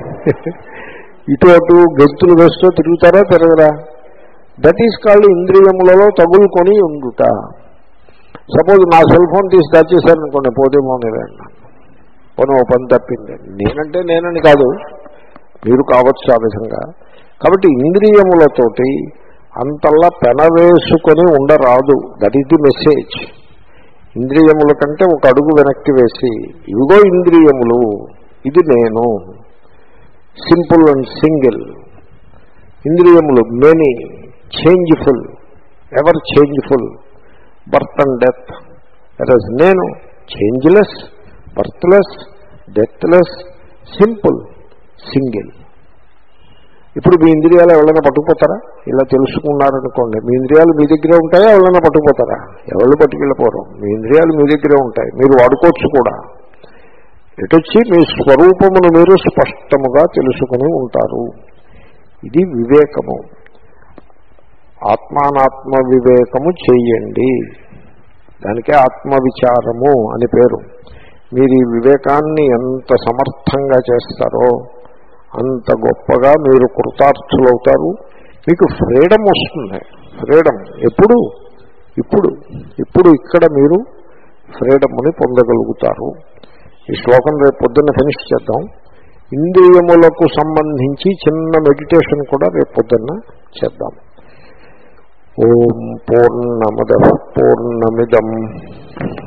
ఇటు అటు గెంతులు వేస్తూ తిరుగుతారా తిరగరా? దట్ ఈస్ కాల్డ్ ఇంద్రియములలో తగులుకొని ఉండుట. సపోజ్ నా సెల్ ఫోన్ తీసి స్టార్ట్ చేశాను అనుకోండి, పోతే పోనీ అన్నాను, పోనీ ఓ పని తప్పింది. నేనంటే నేనని కాదు, మీరు కావచ్చు ఆ విధంగా. కాబట్టి ఇంద్రియములతోటి అంతల్లా పెనవేసుకొని ఉండరాదు. That is the message. ఇంద్రియముల కంటే ఒక అడుగు వెనక్కి వేసి, ఇవిగో ఇంద్రియములు, ఇది నేను, సింపుల్ అండ్ సింగిల్. ఇంద్రియములు many, changeful, ever changeful, birth and death. Versus నేను changeless, birthless, deathless, simple, single. ఇప్పుడు మీ ఇంద్రియాలు ఎవరైనా పట్టుకుపోతారా? ఇలా తెలుసుకున్నారనుకోండి, మీ ఇంద్రియాలు మీ దగ్గరే ఉంటాయా, ఎవరైనా పట్టుకుపోతారా? ఎవరు పట్టుకెళ్ళిపోరు. మీ ఇంద్రియాలు మీ దగ్గరే ఉంటాయి, మీరు వాడుకోవచ్చు కూడా. ఎటొచ్చి మీ స్వరూపమును మీరు స్పష్టముగా తెలుసుకుని ఉంటారు. ఇది వివేకము. ఆత్మానాత్మ వివేకము చెయ్యండి, దానికే ఆత్మవిచారము అని పేరు. మీరు ఈ వివేకాన్ని ఎంత సమర్థంగా చేస్తారో అంత గొప్పగా మీరు కృతార్థులవుతారు. మీకు ఫ్రీడమ్ వస్తుంది. ఫ్రీడమ్ ఎప్పుడు? ఇప్పుడు ఇప్పుడు ఇక్కడ మీరు ఫ్రీడమ్ని పొందగలుగుతారు. ఈ శ్లోకం రేపు పొద్దున్న ఫినిష్ చేద్దాం. ఇంద్రియములకు సంబంధించి చిన్న మెడిటేషన్ కూడా రేపు పొద్దున్న చేద్దాం. ఓం పూర్ణమద పూర్ణమిదం